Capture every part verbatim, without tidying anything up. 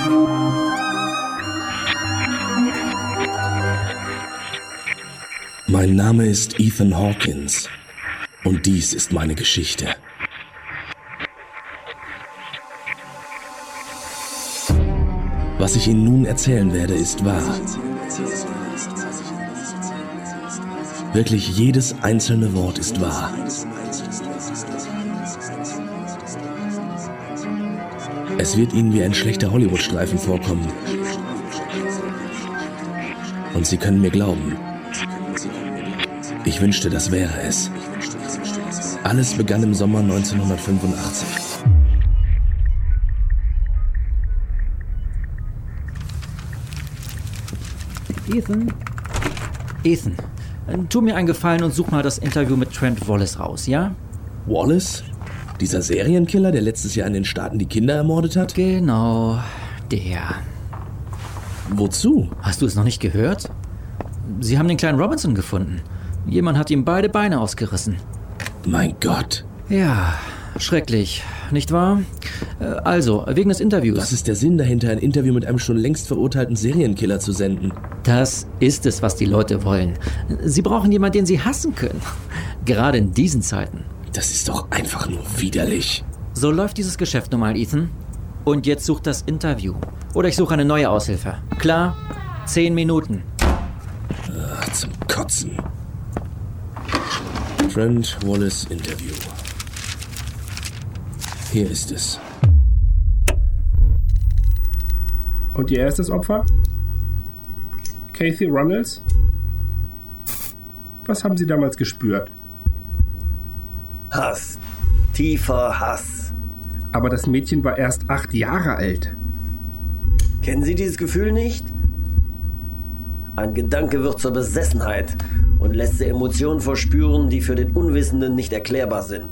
Mein Name ist Ethan Hawkins und dies ist meine Geschichte. Was ich Ihnen nun erzählen werde, ist wahr. Wirklich jedes einzelne Wort ist wahr. Es wird Ihnen wie ein schlechter Hollywood-Streifen vorkommen. Und Sie können mir glauben. Ich wünschte, das wäre es. Alles begann im Sommer neunzehnhundertfünfundachtzig. Ethan? Ethan, tu mir einen Gefallen und such mal das Interview mit Trent Wallace raus, ja? Wallace? Dieser Serienkiller, der letztes Jahr in den Staaten die Kinder ermordet hat? Genau, der. Wozu? Hast du es noch nicht gehört? Sie haben den kleinen Robinson gefunden. Jemand hat ihm beide Beine ausgerissen. Mein Gott. Ja, schrecklich, nicht wahr? Also, wegen des Interviews. Was ist der Sinn dahinter, ein Interview mit einem schon längst verurteilten Serienkiller zu senden? Das ist es, was die Leute wollen. Sie brauchen jemanden, den sie hassen können. Gerade in diesen Zeiten. Das ist doch einfach nur widerlich. So läuft dieses Geschäft nun mal, Ethan. Und jetzt sucht das Interview. Oder ich suche eine neue Aushilfe. Klar? Zehn Minuten. Ach, zum Kotzen. Trent Wallace Interview. Hier ist es. Und Ihr erstes Opfer? Kathy Runnels? Was haben Sie damals gespürt? Hass. Tiefer Hass. Aber das Mädchen war erst acht Jahre alt. Kennen Sie dieses Gefühl nicht? Ein Gedanke wird zur Besessenheit und lässt sie Emotionen verspüren, die für den Unwissenden nicht erklärbar sind.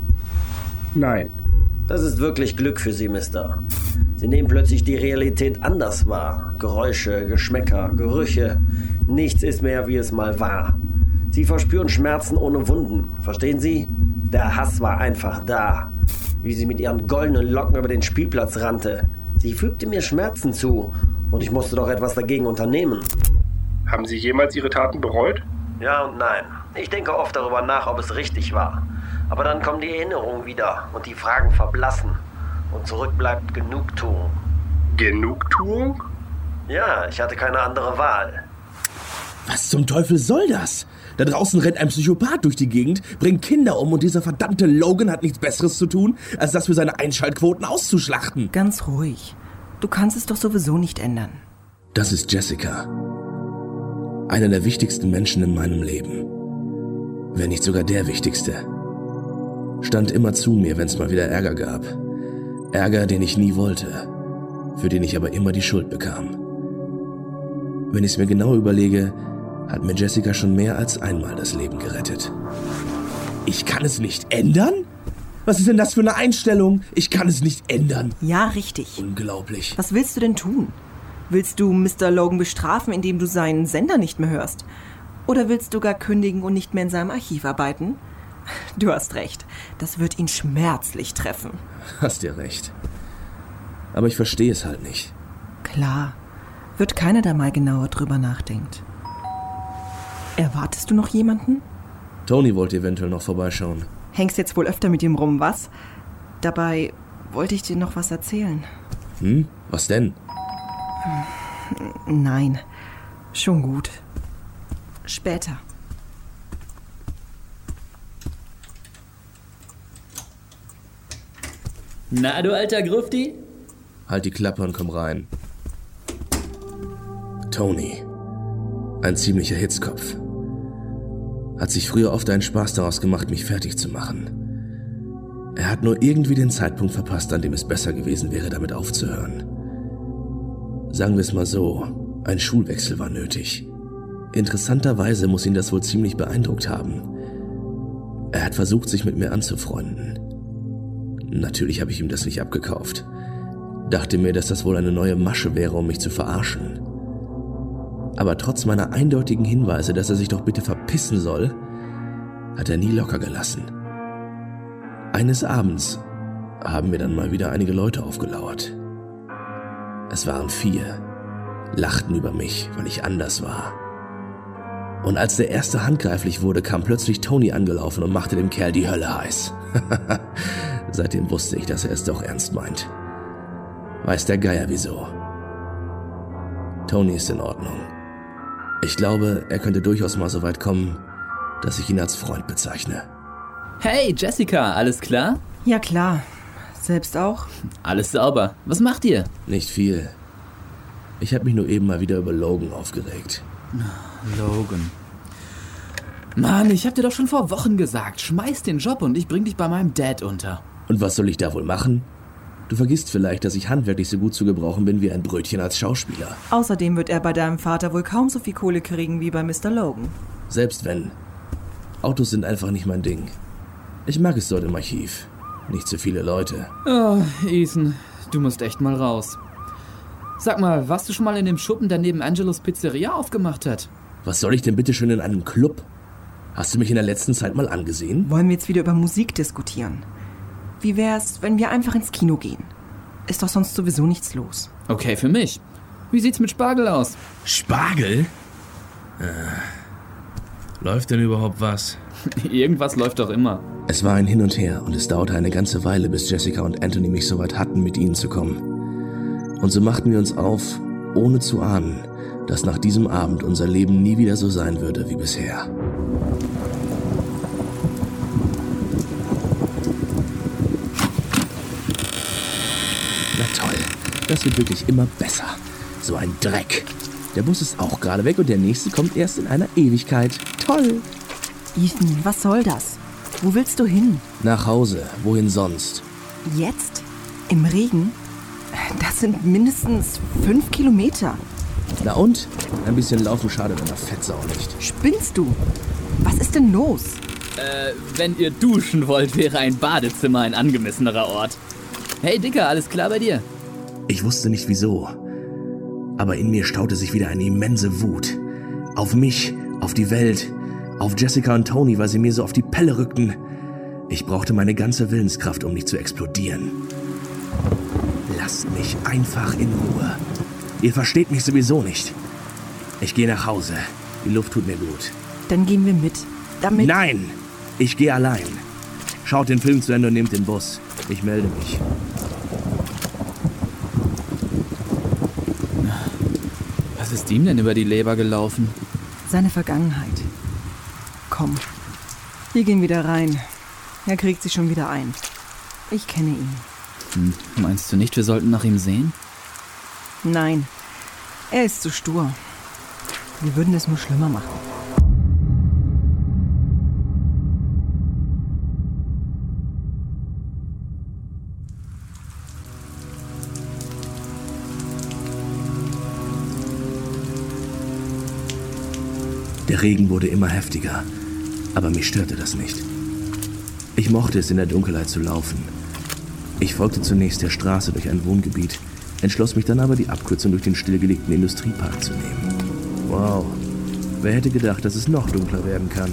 Nein. Das ist wirklich Glück für Sie, Mister. Sie nehmen plötzlich die Realität anders wahr. Geräusche, Geschmäcker, Gerüche. Nichts ist mehr, wie es mal war. Sie verspüren Schmerzen ohne Wunden. Verstehen Sie? Der Hass war einfach da. Wie sie mit ihren goldenen Locken über den Spielplatz rannte. Sie fügte mir Schmerzen zu. Und ich musste doch etwas dagegen unternehmen. Haben Sie jemals Ihre Taten bereut? Ja und nein. Ich denke oft darüber nach, ob es richtig war. Aber dann kommen die Erinnerungen wieder und die Fragen verblassen. Und zurück bleibt Genugtuung. Genugtuung? Ja, ich hatte keine andere Wahl. Was zum Teufel soll das? Da draußen rennt ein Psychopath durch die Gegend, bringt Kinder um und dieser verdammte Logan hat nichts Besseres zu tun, als das für seine Einschaltquoten auszuschlachten. Ganz ruhig. Du kannst es doch sowieso nicht ändern. Das ist Jessica. Einer der wichtigsten Menschen in meinem Leben. Wenn nicht sogar der wichtigste. Stand immer zu mir, wenn es mal wieder Ärger gab. Ärger, den ich nie wollte, für den ich aber immer die Schuld bekam. Wenn ich es mir genau überlege, hat mir Jessica schon mehr als einmal das Leben gerettet. Ich kann es nicht ändern? Was ist denn das für eine Einstellung? Ich kann es nicht ändern. Ja, richtig. Unglaublich. Was willst du denn tun? Willst du Mister Logan bestrafen, indem du seinen Sender nicht mehr hörst? Oder willst du gar kündigen und nicht mehr in seinem Archiv arbeiten? Du hast recht. Das wird ihn schmerzlich treffen. Hast ja recht. Aber ich verstehe es halt nicht. Klar. Wird keiner da mal genauer drüber nachdenkt. Erwartest du noch jemanden? Tony wollte eventuell noch vorbeischauen. Hängst jetzt wohl öfter mit ihm rum, was? Dabei wollte ich dir noch was erzählen. Hm? Was denn? Nein. Schon gut. Später. Na, du alter Grufti? Halt die Klappe und komm rein. Tony. Ein ziemlicher Hitzkopf. Hat sich früher oft einen Spaß daraus gemacht, mich fertig zu machen. Er hat nur irgendwie den Zeitpunkt verpasst, an dem es besser gewesen wäre, damit aufzuhören. Sagen wir es mal so, ein Schulwechsel war nötig. Interessanterweise muss ihn das wohl ziemlich beeindruckt haben. Er hat versucht, sich mit mir anzufreunden. Natürlich habe ich ihm das nicht abgekauft. Dachte mir, dass das wohl eine neue Masche wäre, um mich zu verarschen. Aber trotz meiner eindeutigen Hinweise, dass er sich doch bitte verpissen soll, hat er nie locker gelassen. Eines Abends haben mir dann mal wieder einige Leute aufgelauert. Es waren vier, lachten über mich, weil ich anders war. Und als der erste handgreiflich wurde, kam plötzlich Tony angelaufen und machte dem Kerl die Hölle heiß. Seitdem wusste ich, dass er es doch ernst meint. Weiß der Geier wieso. Tony ist in Ordnung. Ich glaube, er könnte durchaus mal so weit kommen, dass ich ihn als Freund bezeichne. Hey, Jessica, alles klar? Ja klar. Selbst auch? Alles sauber. Was macht ihr? Nicht viel. Ich habe mich nur eben mal wieder über Logan aufgeregt. Logan. Mann, ich hab dir doch schon vor Wochen gesagt, schmeiß den Job und ich bring dich bei meinem Dad unter. Und was soll ich da wohl machen? Du vergisst vielleicht, dass ich handwerklich so gut zu gebrauchen bin wie ein Brötchen als Schauspieler. Außerdem wird er bei deinem Vater wohl kaum so viel Kohle kriegen wie bei Mister Logan. Selbst wenn. Autos sind einfach nicht mein Ding. Ich mag es dort im Archiv. Nicht so viele Leute. Oh, Ethan, du musst echt mal raus. Sag mal, warst du schon mal in dem Schuppen, der neben Angelos Pizzeria aufgemacht hat? Was soll ich denn bitte schön in einem Club? Hast du mich in der letzten Zeit mal angesehen? Wollen wir jetzt wieder über Musik diskutieren? Wie wär's, wenn wir einfach ins Kino gehen? Ist doch sonst sowieso nichts los. Okay, für mich. Wie sieht's mit Spargel aus? Spargel? Äh, läuft denn überhaupt was? Irgendwas läuft doch immer. Es war ein Hin und Her und es dauerte eine ganze Weile, bis Jessica und Anthony mich so weit hatten, mit ihnen zu kommen. Und so machten wir uns auf, ohne zu ahnen, dass nach diesem Abend unser Leben nie wieder so sein würde wie bisher. Na toll, das wird wirklich immer besser. So ein Dreck. Der Bus ist auch gerade weg und der nächste kommt erst in einer Ewigkeit. Toll. Ethan, was soll das? Wo willst du hin? Nach Hause, wohin sonst? Jetzt? Im Regen? Das sind mindestens fünf Kilometer. Na und? Ein bisschen laufen schadet einer Fettsau nicht. Spinnst du? Was ist denn los? Äh, wenn ihr duschen wollt, wäre ein Badezimmer ein angemessenerer Ort. Hey Dicker, alles klar bei dir? Ich wusste nicht wieso. Aber in mir staute sich wieder eine immense Wut. Auf mich, auf die Welt, auf Jessica und Tony, weil sie mir so auf die Pelle rückten. Ich brauchte meine ganze Willenskraft, um nicht zu explodieren. Lasst mich einfach in Ruhe. Ihr versteht mich sowieso nicht. Ich gehe nach Hause. Die Luft tut mir gut. Dann gehen wir mit. Damit... Nein! Ich gehe allein. Schaut den Film zu Ende und nehmt den Bus. Ich melde mich. Was ist ihm denn über die Leber gelaufen? Seine Vergangenheit. Komm, wir gehen wieder rein. Er kriegt sich schon wieder ein. Ich kenne ihn. Hm, meinst du nicht, wir sollten nach ihm sehen? Nein, er ist zu stur. Wir würden es nur schlimmer machen. Der Regen wurde immer heftiger, aber mich störte das nicht. Ich mochte es, in der Dunkelheit zu laufen. Ich folgte zunächst der Straße durch ein Wohngebiet, entschloss mich dann aber, die Abkürzung durch den stillgelegten Industriepark zu nehmen. Wow, wer hätte gedacht, dass es noch dunkler werden kann?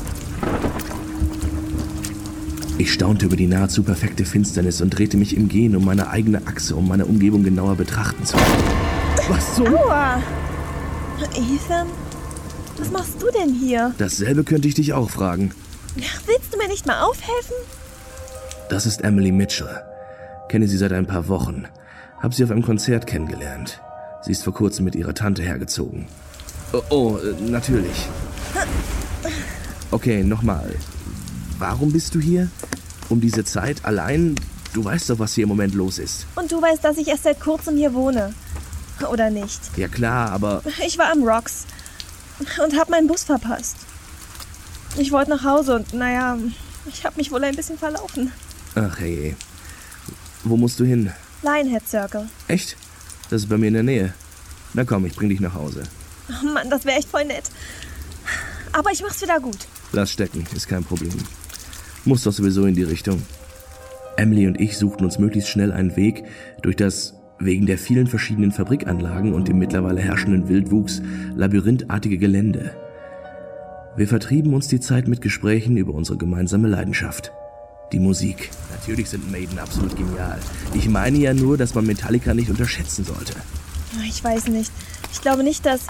Ich staunte über die nahezu perfekte Finsternis und drehte mich im Gehen um meine eigene Achse, um meine Umgebung genauer betrachten zu können. Was so? Aua! Ethan, was machst du denn hier? Dasselbe könnte ich dich auch fragen. Willst du mir nicht mal aufhelfen? Das ist Emily Mitchell. Kenne sie seit ein paar Wochen. Hab sie auf einem Konzert kennengelernt. Sie ist vor kurzem mit ihrer Tante hergezogen. Oh, oh äh, natürlich. Okay, nochmal. Warum bist du hier? Um diese Zeit allein? Du weißt doch, was hier im Moment los ist. Und du weißt, dass ich erst seit kurzem hier wohne. Oder nicht? Ja klar, aber... Ich war am Rocks und hab meinen Bus verpasst. Ich wollte nach Hause und, naja, ich hab mich wohl ein bisschen verlaufen. Ach hey. Wo musst du hin? Lionhead Circle. Echt? Das ist bei mir in der Nähe. Na komm, ich bring dich nach Hause. Oh Mann, das wäre echt voll nett. Aber ich mach's wieder gut. Lass stecken, ist kein Problem. Muss doch sowieso in die Richtung. Emily und ich suchten uns möglichst schnell einen Weg durch das, wegen der vielen verschiedenen Fabrikanlagen und dem mittlerweile herrschenden Wildwuchs, labyrinthartige Gelände. Wir vertrieben uns die Zeit mit Gesprächen über unsere gemeinsame Leidenschaft, Die Musik. Natürlich sind Maiden absolut genial. Ich meine ja nur, dass man Metallica nicht unterschätzen sollte. Ich weiß nicht. Ich glaube nicht, dass...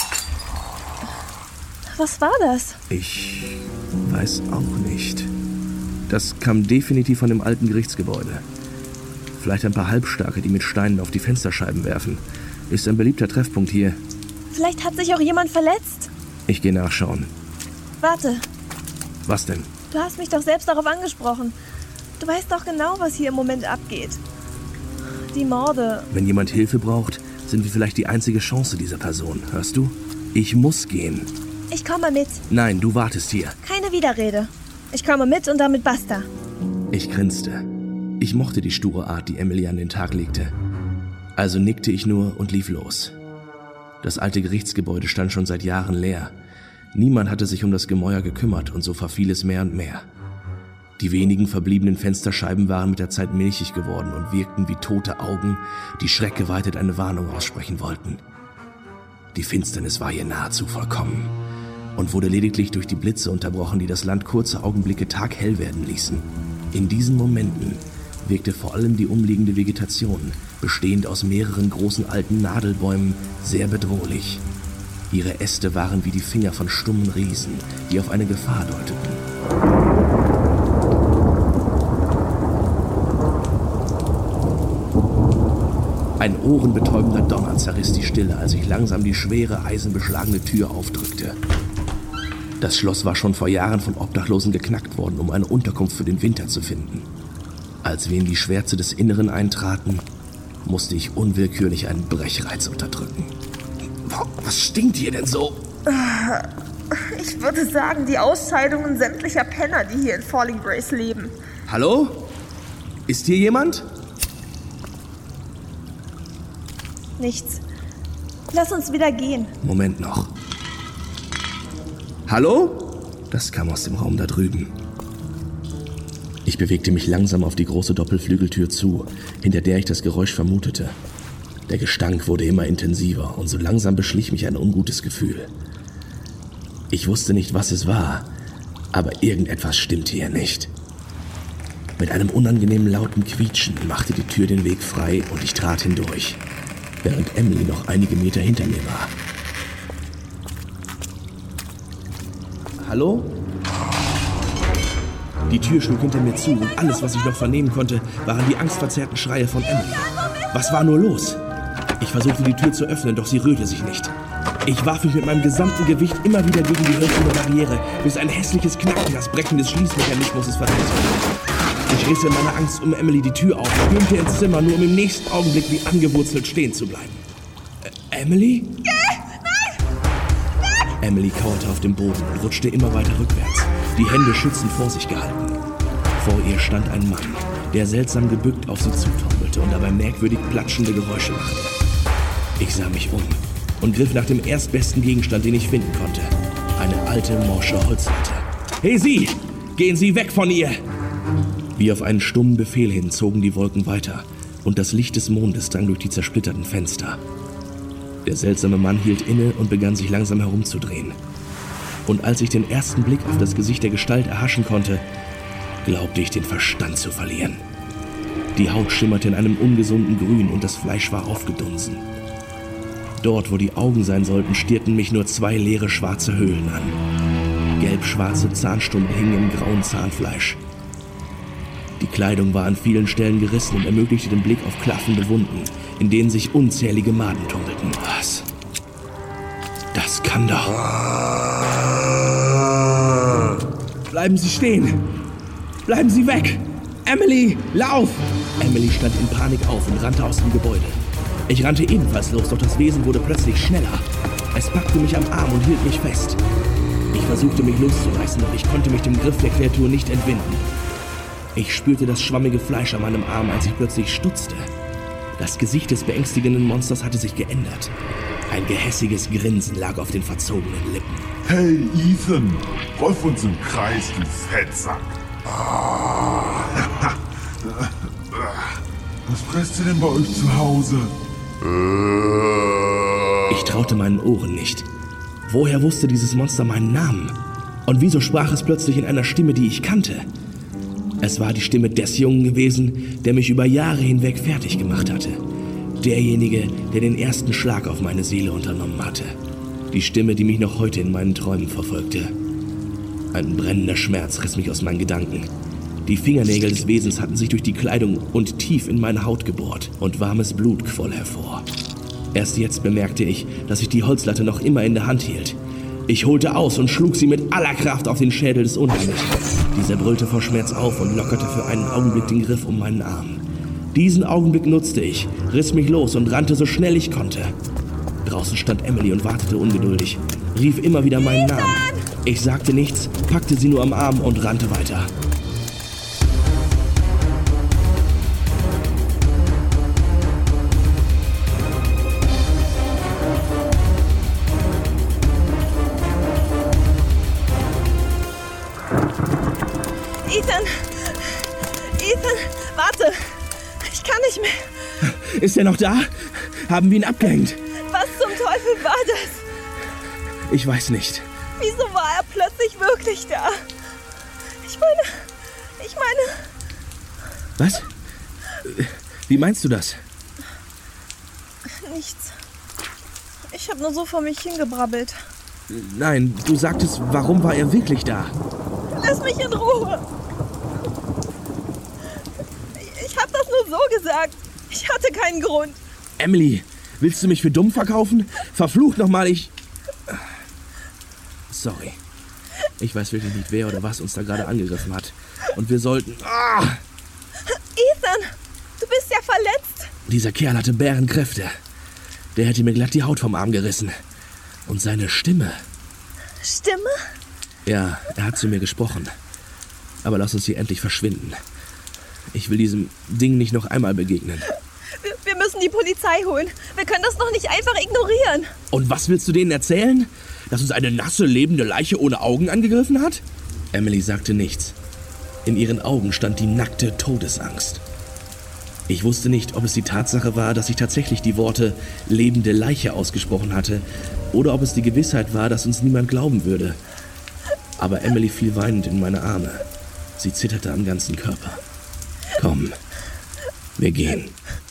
Was war das? Ich weiß auch nicht. Das kam definitiv von dem alten Gerichtsgebäude. Vielleicht ein paar Halbstarke, die mit Steinen auf die Fensterscheiben werfen. Ist ein beliebter Treffpunkt hier. Vielleicht hat sich auch jemand verletzt. Ich gehe nachschauen. Warte, Was denn? du hast mich doch selbst darauf angesprochen. Du weißt doch genau, was hier im Moment abgeht. Die Morde. Wenn jemand Hilfe braucht, sind wir vielleicht die einzige Chance dieser Person. Hörst du? Ich muss gehen. Ich komme mit. Nein, du wartest hier. Keine Widerrede. Ich komme mit und damit basta. Ich grinste. Ich mochte die sture Art, die Emily an den Tag legte. Also nickte ich nur und lief los. Das alte Gerichtsgebäude stand schon seit Jahren leer. Niemand hatte sich um das Gemäuer gekümmert und so verfiel es mehr und mehr. Die wenigen verbliebenen Fensterscheiben waren mit der Zeit milchig geworden und wirkten wie tote Augen, die schreckgeweitet eine Warnung aussprechen wollten. Die Finsternis war hier nahezu vollkommen und wurde lediglich durch die Blitze unterbrochen, die das Land kurze Augenblicke taghell werden ließen. In diesen Momenten wirkte vor allem die umliegende Vegetation, bestehend aus mehreren großen alten Nadelbäumen, sehr bedrohlich. Ihre Äste waren wie die Finger von stummen Riesen, die auf eine Gefahr deuteten. Ein ohrenbetäubender Donner zerriss die Stille, als ich langsam die schwere, eisenbeschlagene Tür aufdrückte. Das Schloss war schon vor Jahren von Obdachlosen geknackt worden, um eine Unterkunft für den Winter zu finden. Als wir in die Schwärze des Inneren eintraten, musste ich unwillkürlich einen Brechreiz unterdrücken. Was stinkt hier denn so? Ich würde sagen, die Ausscheidungen sämtlicher Penner, die hier in Falling Grace leben. Hallo? Ist hier jemand? Nichts. Lass uns wieder gehen. Moment noch. Hallo? Das kam aus dem Raum da drüben. Ich bewegte mich langsam auf die große Doppelflügeltür zu, hinter der ich das Geräusch vermutete. Der Gestank wurde immer intensiver und so langsam beschlich mich ein ungutes Gefühl. Ich wusste nicht, was es war, aber irgendetwas stimmte hier nicht. Mit einem unangenehmen lauten Quietschen machte die Tür den Weg frei und ich trat hindurch, während Emily noch einige Meter hinter mir war. Hallo? Die Tür schlug hinter mir zu und alles, was ich noch vernehmen konnte, waren die angstverzerrten Schreie von Emily. Was war nur los? Ich versuchte die Tür zu öffnen, doch sie rührte sich nicht. Ich warf mich mit meinem gesamten Gewicht immer wieder gegen die hölzerne Barriere, bis ein hässliches Knacken das Brechen des Schließmechanismus verriet. Ich riss in meiner Angst um Emily die Tür auf, stürmte ins Zimmer, nur um im nächsten Augenblick wie angewurzelt stehen zu bleiben. Äh, Emily? Nein! Nein! Emily kauerte auf dem Boden und rutschte immer weiter rückwärts, die Hände schützend vor sich gehalten. Vor ihr stand ein Mann, der seltsam gebückt auf sie zutaumelte und dabei merkwürdig platschende Geräusche machte. Ich sah mich um und griff nach dem erstbesten Gegenstand, den ich finden konnte. Eine alte, morsche Holzlatte. Hey Sie! Gehen Sie weg von ihr! Wie auf einen stummen Befehl hin zogen die Wolken weiter und das Licht des Mondes drang durch die zersplitterten Fenster. Der seltsame Mann hielt inne und begann sich langsam herumzudrehen. Und als ich den ersten Blick auf das Gesicht der Gestalt erhaschen konnte, glaubte ich den Verstand zu verlieren. Die Haut schimmerte in einem ungesunden Grün und das Fleisch war aufgedunsen. Dort, wo die Augen sein sollten, stierten mich nur zwei leere schwarze Höhlen an. Gelb-schwarze Zahnstumpen hingen im grauen Zahnfleisch. Die Kleidung war an vielen Stellen gerissen und ermöglichte den Blick auf klaffende Wunden, in denen sich unzählige Maden tummelten. Was? Das kann doch... Bleiben Sie stehen! Bleiben Sie weg! Emily, lauf! Emily stand in Panik auf und rannte aus dem Gebäude. Ich rannte ebenfalls los, doch das Wesen wurde plötzlich schneller. Es packte mich am Arm und hielt mich fest. Ich versuchte mich loszureißen, doch ich konnte mich dem Griff der Kreatur nicht entwinden. Ich spürte das schwammige Fleisch an meinem Arm, als ich plötzlich stutzte. Das Gesicht des beängstigenden Monsters hatte sich geändert. Ein gehässiges Grinsen lag auf den verzogenen Lippen. Hey, Ethan! Rolf uns im Kreis, du Fettsack! Was presst ihr denn bei euch zu Hause? Ich traute meinen Ohren nicht. Woher wusste dieses Monster meinen Namen? Und wieso sprach es plötzlich in einer Stimme, die ich kannte? Es war die Stimme des Jungen gewesen, der mich über Jahre hinweg fertig gemacht hatte. Derjenige, der den ersten Schlag auf meine Seele unternommen hatte. Die Stimme, die mich noch heute in meinen Träumen verfolgte. Ein brennender Schmerz riss mich aus meinen Gedanken. Die Fingernägel des Wesens hatten sich durch die Kleidung und tief in meine Haut gebohrt und warmes Blut quoll hervor. Erst jetzt bemerkte ich, dass ich die Holzlatte noch immer in der Hand hielt. Ich holte aus und schlug sie mit aller Kraft auf den Schädel des Unheimlichen. Dieser brüllte vor Schmerz auf und lockerte für einen Augenblick den Griff um meinen Arm. Diesen Augenblick nutzte ich, riss mich los und rannte so schnell ich konnte. Draußen stand Emily und wartete ungeduldig, rief immer wieder meinen Namen. Ich sagte nichts, packte sie nur am Arm und rannte weiter. Ethan! Ethan, warte! Ich kann nicht mehr. Ist er noch da? Haben wir ihn abgehängt? Was zum Teufel war das? Ich weiß nicht. Wieso war er plötzlich wirklich da? Ich meine, ich meine... Was? Wie meinst du das? Nichts. Ich habe nur so vor mich hingebrabbelt. Nein, du sagtest, warum war er wirklich da? Lass mich in Ruhe. Ich habe das nur so gesagt. Ich hatte keinen Grund. Emily, willst du mich für dumm verkaufen? Verflucht nochmal, ich... Sorry. Ich weiß wirklich nicht, wer oder was uns da gerade angegriffen hat. Und wir sollten... Ah! Ethan, du bist ja verletzt. Dieser Kerl hatte Bärenkräfte. Der hätte mir glatt die Haut vom Arm gerissen. Und seine Stimme... Stimme? Ja, er hat zu mir gesprochen. Aber lass uns hier endlich verschwinden. Ich will diesem Ding nicht noch einmal begegnen. Wir, wir müssen die Polizei holen. Wir können das noch nicht einfach ignorieren. Und was willst du denen erzählen? Dass uns eine nasse, lebende Leiche ohne Augen angegriffen hat? Emily sagte nichts. In ihren Augen stand die nackte Todesangst. Ich wusste nicht, ob es die Tatsache war, dass ich tatsächlich die Worte lebende Leiche ausgesprochen hatte, oder ob es die Gewissheit war, dass uns niemand glauben würde. Aber Emily fiel weinend in meine Arme. Sie zitterte am ganzen Körper. Komm, wir gehen.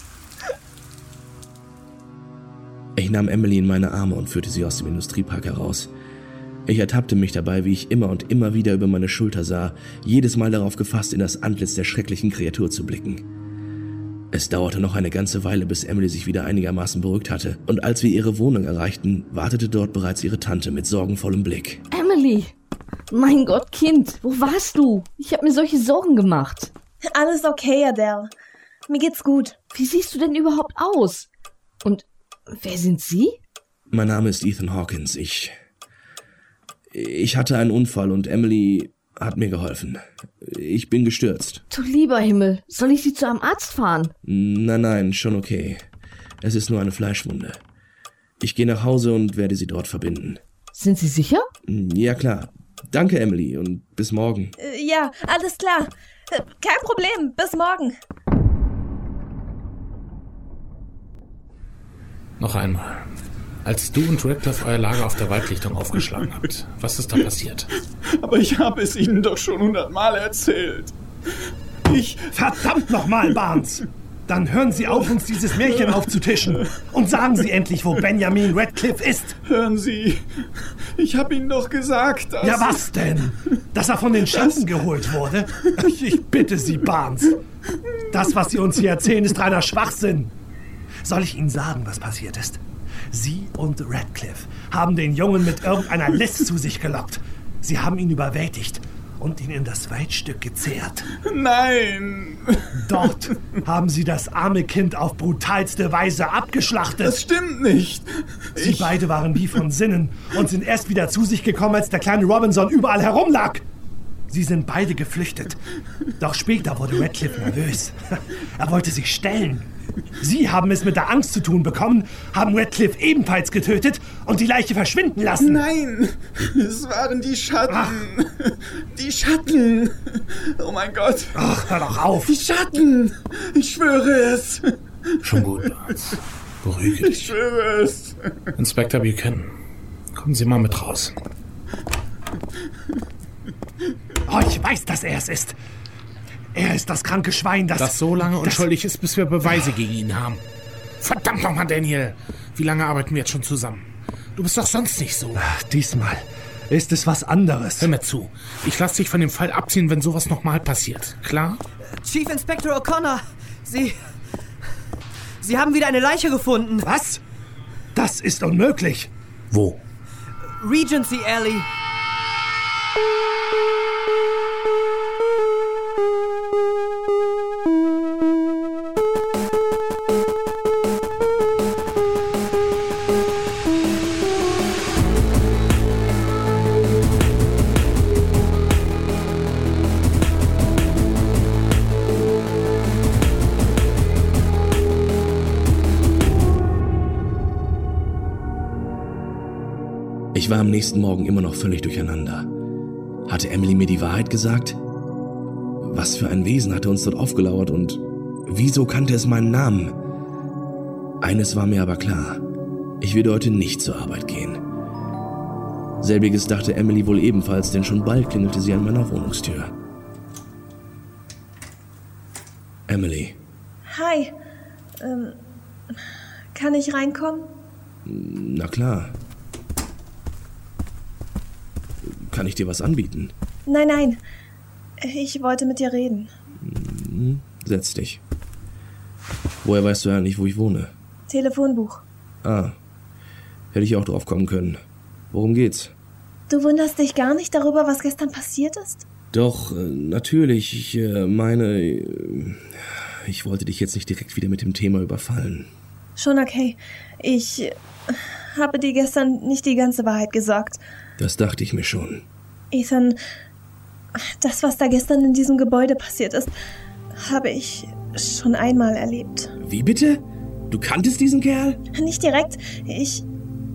Ich nahm Emily in meine Arme und führte sie aus dem Industriepark heraus. Ich ertappte mich dabei, wie ich immer und immer wieder über meine Schulter sah, jedes Mal darauf gefasst, in das Antlitz der schrecklichen Kreatur zu blicken. Es dauerte noch eine ganze Weile, bis Emily sich wieder einigermaßen beruhigt hatte, und als wir ihre Wohnung erreichten, wartete dort bereits ihre Tante mit sorgenvollem Blick. Emily! Mein Gott, Kind, wo warst du? Ich habe mir solche Sorgen gemacht. Alles okay, Adele. Mir geht's gut. Wie siehst du denn überhaupt aus? Und wer sind Sie? Mein Name ist Ethan Hawkins. Ich... Ich hatte einen Unfall und Emily hat mir geholfen. Ich bin gestürzt. Du lieber Himmel, soll ich Sie zu einem Arzt fahren? Nein, nein, schon okay. Es ist nur eine Fleischwunde. Ich gehe nach Hause und werde sie dort verbinden. Sind Sie sicher? Ja, klar. Danke, Emily, und bis morgen. Äh, ja, alles klar. Äh, kein Problem, bis morgen. Noch einmal. Als du und Radcliffe euer Lager auf der Waldlichtung aufgeschlagen habt, was ist da passiert? Aber ich habe es Ihnen doch schon hundertmal erzählt. Ich... Verdammt nochmal, Barnes! Dann hören Sie auf, uns dieses Märchen aufzutischen. Und sagen Sie endlich, wo Benjamin Radcliffe ist. Hören Sie, ich habe Ihnen doch gesagt, dass... Ja, was denn? Dass er von den Schatten geholt wurde? Ich bitte Sie, Barnes. Das, was Sie uns hier erzählen, ist reiner Schwachsinn. Soll ich Ihnen sagen, was passiert ist? Sie und Radcliffe haben den Jungen mit irgendeiner List zu sich gelockt. Sie haben ihn überwältigt und ihn in das Waldstück gezerrt. Nein! Dort haben sie das arme Kind auf brutalste Weise abgeschlachtet. Das stimmt nicht. Sie ich... beide waren wie von Sinnen und sind erst wieder zu sich gekommen, als der kleine Robinson überall herumlag. Sie sind beide geflüchtet. Doch später wurde Radcliffe nervös. Er wollte sich stellen. Sie haben es mit der Angst zu tun bekommen, haben Radcliffe ebenfalls getötet und die Leiche verschwinden lassen. Nein, es waren die Schatten. Ach. Die Schatten. Oh mein Gott. Ach, hör doch auf. Die Schatten. Ich schwöre es. Schon gut, Barnes. Beruhige dich. Ich schwöre es. Inspektor Buchanan, kommen Sie mal mit raus. Oh, ich weiß, dass er es ist. Er ist das kranke Schwein, das... Das so lange unschuldig ist, bis wir Beweise gegen ihn haben. Verdammt nochmal, Daniel. Wie lange arbeiten wir jetzt schon zusammen? Du bist doch sonst nicht so. Ach, diesmal ist es was anderes. Hör mir zu. Ich lasse dich von dem Fall abziehen, wenn sowas nochmal passiert. Klar? Chief Inspector O'Connor, Sie... Sie haben wieder eine Leiche gefunden. Was? Das ist unmöglich. Wo? Regency Alley. Ich war am nächsten Morgen immer noch völlig durcheinander. Hatte Emily mir die Wahrheit gesagt? Was für ein Wesen hatte uns dort aufgelauert und wieso kannte es meinen Namen? Eines war mir aber klar. Ich würde heute nicht zur Arbeit gehen. Selbiges dachte Emily wohl ebenfalls, denn schon bald klingelte sie an meiner Wohnungstür. Emily. Hi. Ähm, kann ich reinkommen? Na klar. Kann ich dir was anbieten? Nein, nein. Ich wollte mit dir reden. Hm, setz dich. Woher weißt du eigentlich, wo ich wohne? Telefonbuch. Ah, hätte ich auch drauf kommen können. Worum geht's? Du wunderst dich gar nicht darüber, was gestern passiert ist? Doch, äh, natürlich. Ich äh, meine, äh, ich wollte dich jetzt nicht direkt wieder mit dem Thema überfallen. Schon okay. Ich habe dir gestern nicht die ganze Wahrheit gesagt. Das dachte ich mir schon. Ethan, das, was da gestern in diesem Gebäude passiert ist, habe ich schon einmal erlebt. Wie bitte? Du kanntest diesen Kerl? Nicht direkt. Ich...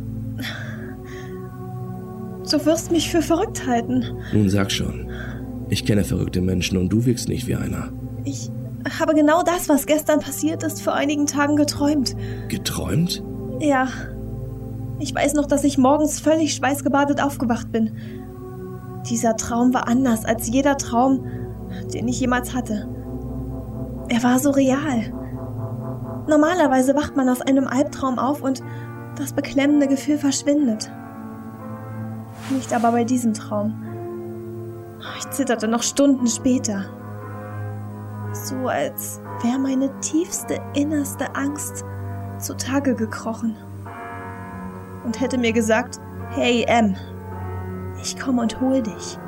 Du wirst mich für verrückt halten. Nun sag schon. Ich kenne verrückte Menschen und du wirkst nicht wie einer. Ich habe genau das, was gestern passiert ist, vor einigen Tagen geträumt. Geträumt? Ja. Ich weiß noch, dass ich morgens völlig schweißgebadet aufgewacht bin. Dieser Traum war anders als jeder Traum, den ich jemals hatte. Er war so real. Normalerweise wacht man aus einem Albtraum auf und das beklemmende Gefühl verschwindet. Nicht aber bei diesem Traum. Ich zitterte noch Stunden später. So als wäre meine tiefste, innerste Angst zutage gekrochen. Und hätte mir gesagt, hey Em, ich komme und hol dich.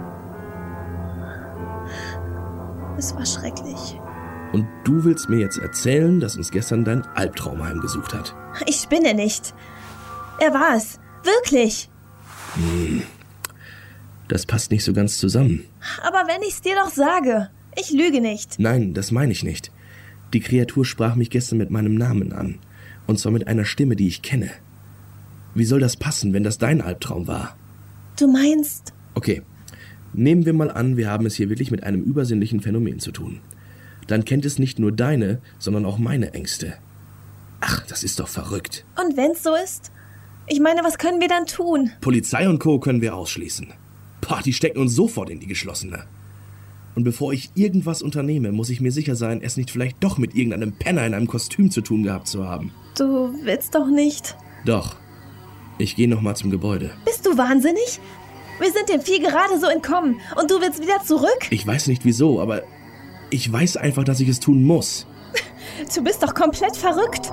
Es war schrecklich. Und du willst mir jetzt erzählen, dass uns gestern dein Albtraum heimgesucht hat? Ich spinne nicht. Er war es. Wirklich. Hm. Das passt nicht so ganz zusammen. Aber wenn ich's dir doch sage, ich lüge nicht. Nein, das meine ich nicht. Die Kreatur sprach mich gestern mit meinem Namen an. Und zwar mit einer Stimme, die ich kenne. Wie soll das passen, wenn das dein Albtraum war? Du meinst... Okay, nehmen wir mal an, wir haben es hier wirklich mit einem übersinnlichen Phänomen zu tun. Dann kennt es nicht nur deine, sondern auch meine Ängste. Ach, das ist doch verrückt. Und wenn's so ist? Ich meine, was können wir dann tun? Polizei und Co. können wir ausschließen. Pah, die stecken uns sofort in die Geschlossene. Und bevor ich irgendwas unternehme, muss ich mir sicher sein, es nicht vielleicht doch mit irgendeinem Penner in einem Kostüm zu tun gehabt zu haben. Du willst doch nicht... Doch. Ich gehe noch mal zum Gebäude. Bist du wahnsinnig? Wir sind dem Vieh gerade so entkommen und du willst wieder zurück? Ich weiß nicht wieso, aber ich weiß einfach, dass ich es tun muss. Du bist doch komplett verrückt.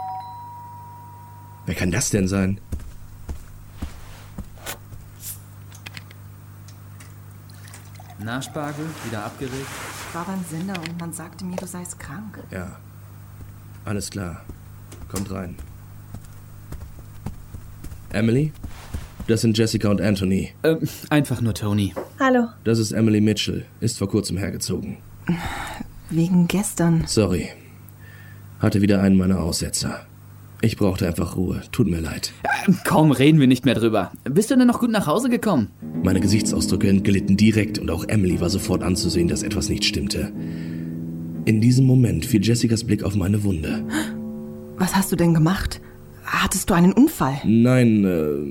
Wer kann das denn sein? Na, Spargel, wieder abgeregt? Ich war beim Sender und man sagte mir, du seist krank. Ja, alles klar. Kommt rein. Emily? Das sind Jessica und Anthony. Ähm, einfach nur Tony. Hallo. Das ist Emily Mitchell. Ist vor kurzem hergezogen. Wegen gestern. Sorry. Hatte wieder einen meiner Aussetzer. Ich brauchte einfach Ruhe. Tut mir leid. Äh, kaum reden wir nicht mehr drüber. Bist du denn noch gut nach Hause gekommen? Meine Gesichtsausdrücke entglitten direkt und auch Emily war sofort anzusehen, dass etwas nicht stimmte. In diesem Moment fiel Jessicas Blick auf meine Wunde. Was hast du denn gemacht? Hattest du einen Unfall? Nein,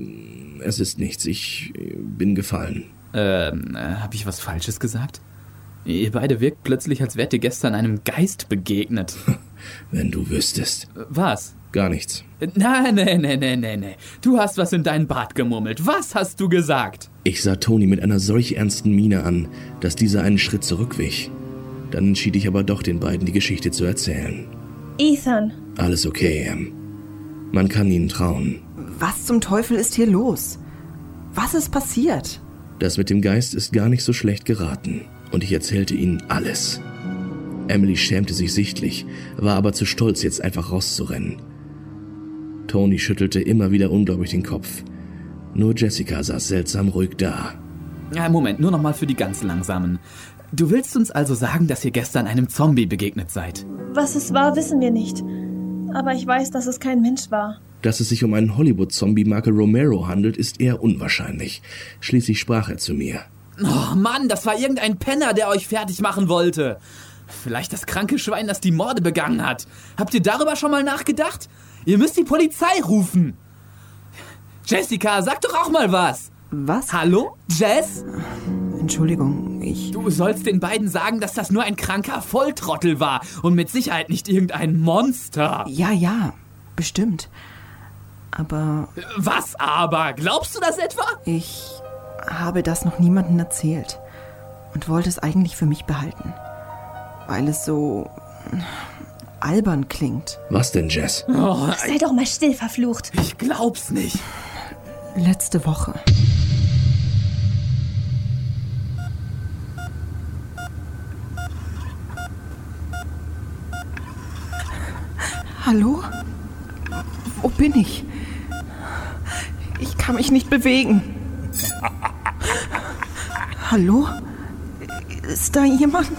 äh, es ist nichts. Ich bin gefallen. Ähm, äh, hab ich was Falsches gesagt? Ihr beide wirkt plötzlich, als wärt ihr gestern einem Geist begegnet. Wenn du wüsstest. Was? Gar nichts. Nein, nein, nein, nein, nein, nein. Du hast was in deinen Bart gemurmelt. Was hast du gesagt? Ich sah Tony mit einer solch ernsten Miene an, dass dieser einen Schritt zurückwich. Dann entschied ich aber doch, den beiden die Geschichte zu erzählen. Ethan. Alles okay, Em. Man kann ihnen trauen. Was zum Teufel ist hier los? Was ist passiert? Das mit dem Geist ist gar nicht so schlecht geraten. Und ich erzählte ihnen alles. Emily schämte sich sichtlich, war aber zu stolz, jetzt einfach rauszurennen. Tony schüttelte immer wieder ungläubig den Kopf. Nur Jessica saß seltsam ruhig da. Ja, Moment, nur noch mal für die ganz Langsamen. Du willst uns also sagen, dass ihr gestern einem Zombie begegnet seid? Was es war, wissen wir nicht. Aber ich weiß, dass es kein Mensch war. Dass es sich um einen Hollywood-Zombie Marke Romero handelt, ist eher unwahrscheinlich. Schließlich sprach er zu mir. Oh Mann, das war irgendein Penner, der euch fertig machen wollte. Vielleicht das kranke Schwein, das die Morde begangen hat. Habt ihr darüber schon mal nachgedacht? Ihr müsst die Polizei rufen. Jessica, sag doch auch mal was. Was? Hallo? Jess? Entschuldigung, ich... Du sollst den beiden sagen, dass das nur ein kranker Volltrottel war und mit Sicherheit nicht irgendein Monster. Ja, ja, bestimmt. Aber... Was aber? Glaubst du das etwa? Ich habe das noch niemandem erzählt und wollte es eigentlich für mich behalten, weil es so albern klingt. Was denn, Jess? Oh, sei doch mal still, verflucht. Ich glaub's nicht. Letzte Woche. Hallo? Wo bin ich? Ich kann mich nicht bewegen. Hallo? Ist da jemand?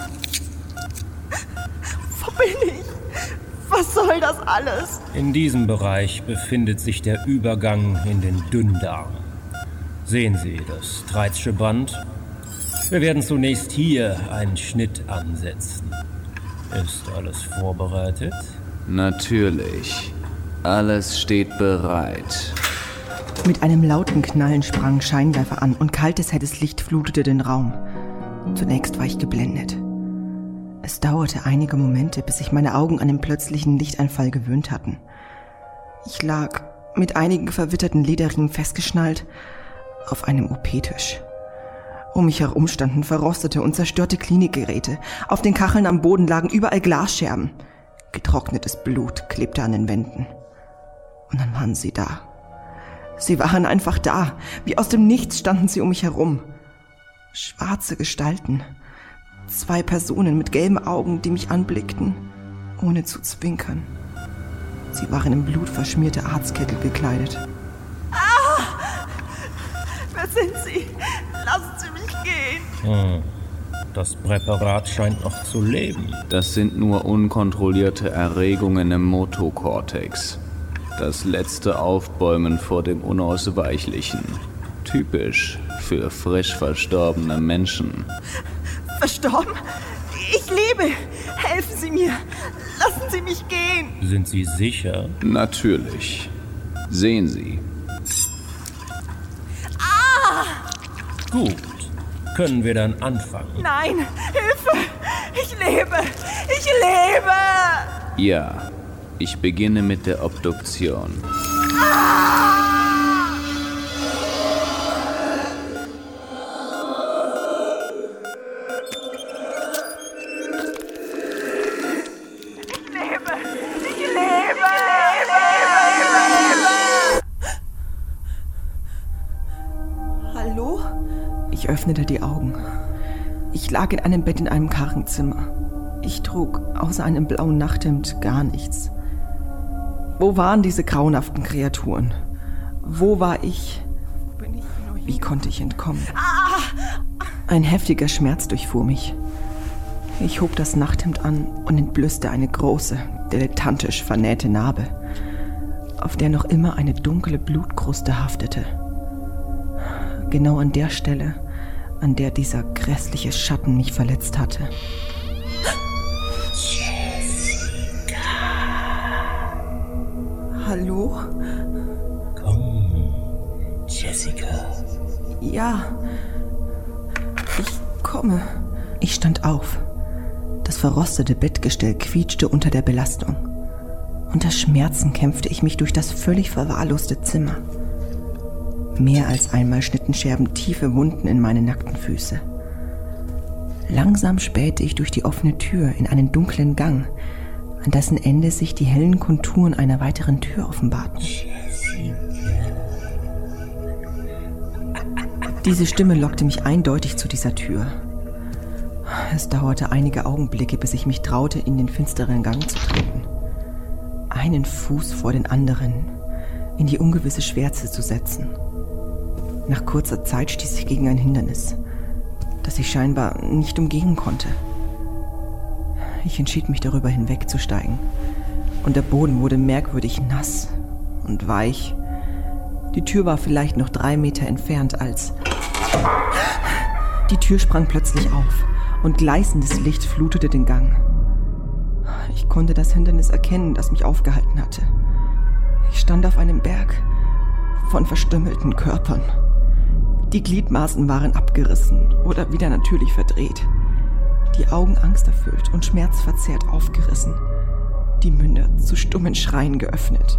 Wo bin ich? Was soll das alles? In diesem Bereich befindet sich der Übergang in den Dünndarm. Sehen Sie das Treizsche Band? Wir werden zunächst hier einen Schnitt ansetzen. Ist alles vorbereitet? Natürlich. Alles steht bereit. Mit einem lauten Knallen sprangen Scheinwerfer an und kaltes, helles Licht flutete den Raum. Zunächst war ich geblendet. Es dauerte einige Momente, bis sich meine Augen an den plötzlichen Lichteinfall gewöhnt hatten. Ich lag, mit einigen verwitterten Lederringen festgeschnallt, auf einem O P-Tisch. Um mich herum standen verrostete und zerstörte Klinikgeräte. Auf den Kacheln am Boden lagen überall Glasscherben. Getrocknetes Blut klebte an den Wänden. Und dann waren sie da. Sie waren einfach da. Wie aus dem Nichts standen sie um mich herum. Schwarze Gestalten. Zwei Personen mit gelben Augen, die mich anblickten, ohne zu zwinkern. Sie waren in blutverschmierte Arztkittel gekleidet. Ah! Wer sind Sie? Lassen Sie mich gehen. Hm. Das Präparat scheint noch zu leben. Das sind nur unkontrollierte Erregungen im Motokortex. Das letzte Aufbäumen vor dem Unausweichlichen. Typisch für frisch verstorbene Menschen. Verstorben? Ich lebe. Helfen Sie mir. Lassen Sie mich gehen. Sind Sie sicher? Natürlich. Sehen Sie. Ah! Gut. Können wir dann anfangen? Nein, Hilfe! Ich lebe! Ich lebe! Ja, ich beginne mit der Obduktion. Ah! Ich lebe! Ich lebe! Hallo? Ich öffnete die Augen. Ich lag in einem Bett in einem kargen Zimmer. Ich trug außer einem blauen Nachthemd gar nichts. Wo waren diese grauenhaften Kreaturen? Wo war ich? Wie konnte ich entkommen? Ein heftiger Schmerz durchfuhr mich. Ich hob das Nachthemd an und entblößte eine große, dilettantisch vernähte Narbe, auf der noch immer eine dunkle Blutkruste haftete. Genau an der Stelle, an der dieser grässliche Schatten mich verletzt hatte. Jessica. Hallo? Komm, Jessica. Ja, ich komme. Ich stand auf. Das verrostete Bettgestell quietschte unter der Belastung. Unter Schmerzen kämpfte ich mich durch das völlig verwahrloste Zimmer. Mehr als einmal schnitten Scherben tiefe Wunden in meine nackten Füße. Langsam spähte ich durch die offene Tür in einen dunklen Gang, an dessen Ende sich die hellen Konturen einer weiteren Tür offenbarten. Diese Stimme lockte mich eindeutig zu dieser Tür. Es dauerte einige Augenblicke, bis ich mich traute, in den finsteren Gang zu treten. Einen Fuß vor den anderen, in die ungewisse Schwärze zu setzen. Nach kurzer Zeit stieß ich gegen ein Hindernis, das ich scheinbar nicht umgehen konnte. Ich entschied mich darüber hinwegzusteigen, und der Boden wurde merkwürdig nass und weich. Die Tür war vielleicht noch drei Meter entfernt, als... Die Tür sprang plötzlich auf und gleißendes Licht flutete den Gang. Ich konnte das Hindernis erkennen, das mich aufgehalten hatte. Ich stand auf einem Berg von verstümmelten Körpern. Die Gliedmaßen waren abgerissen oder wieder natürlich verdreht. Die Augen angsterfüllt und schmerzverzerrt aufgerissen. Die Münder zu stummen Schreien geöffnet.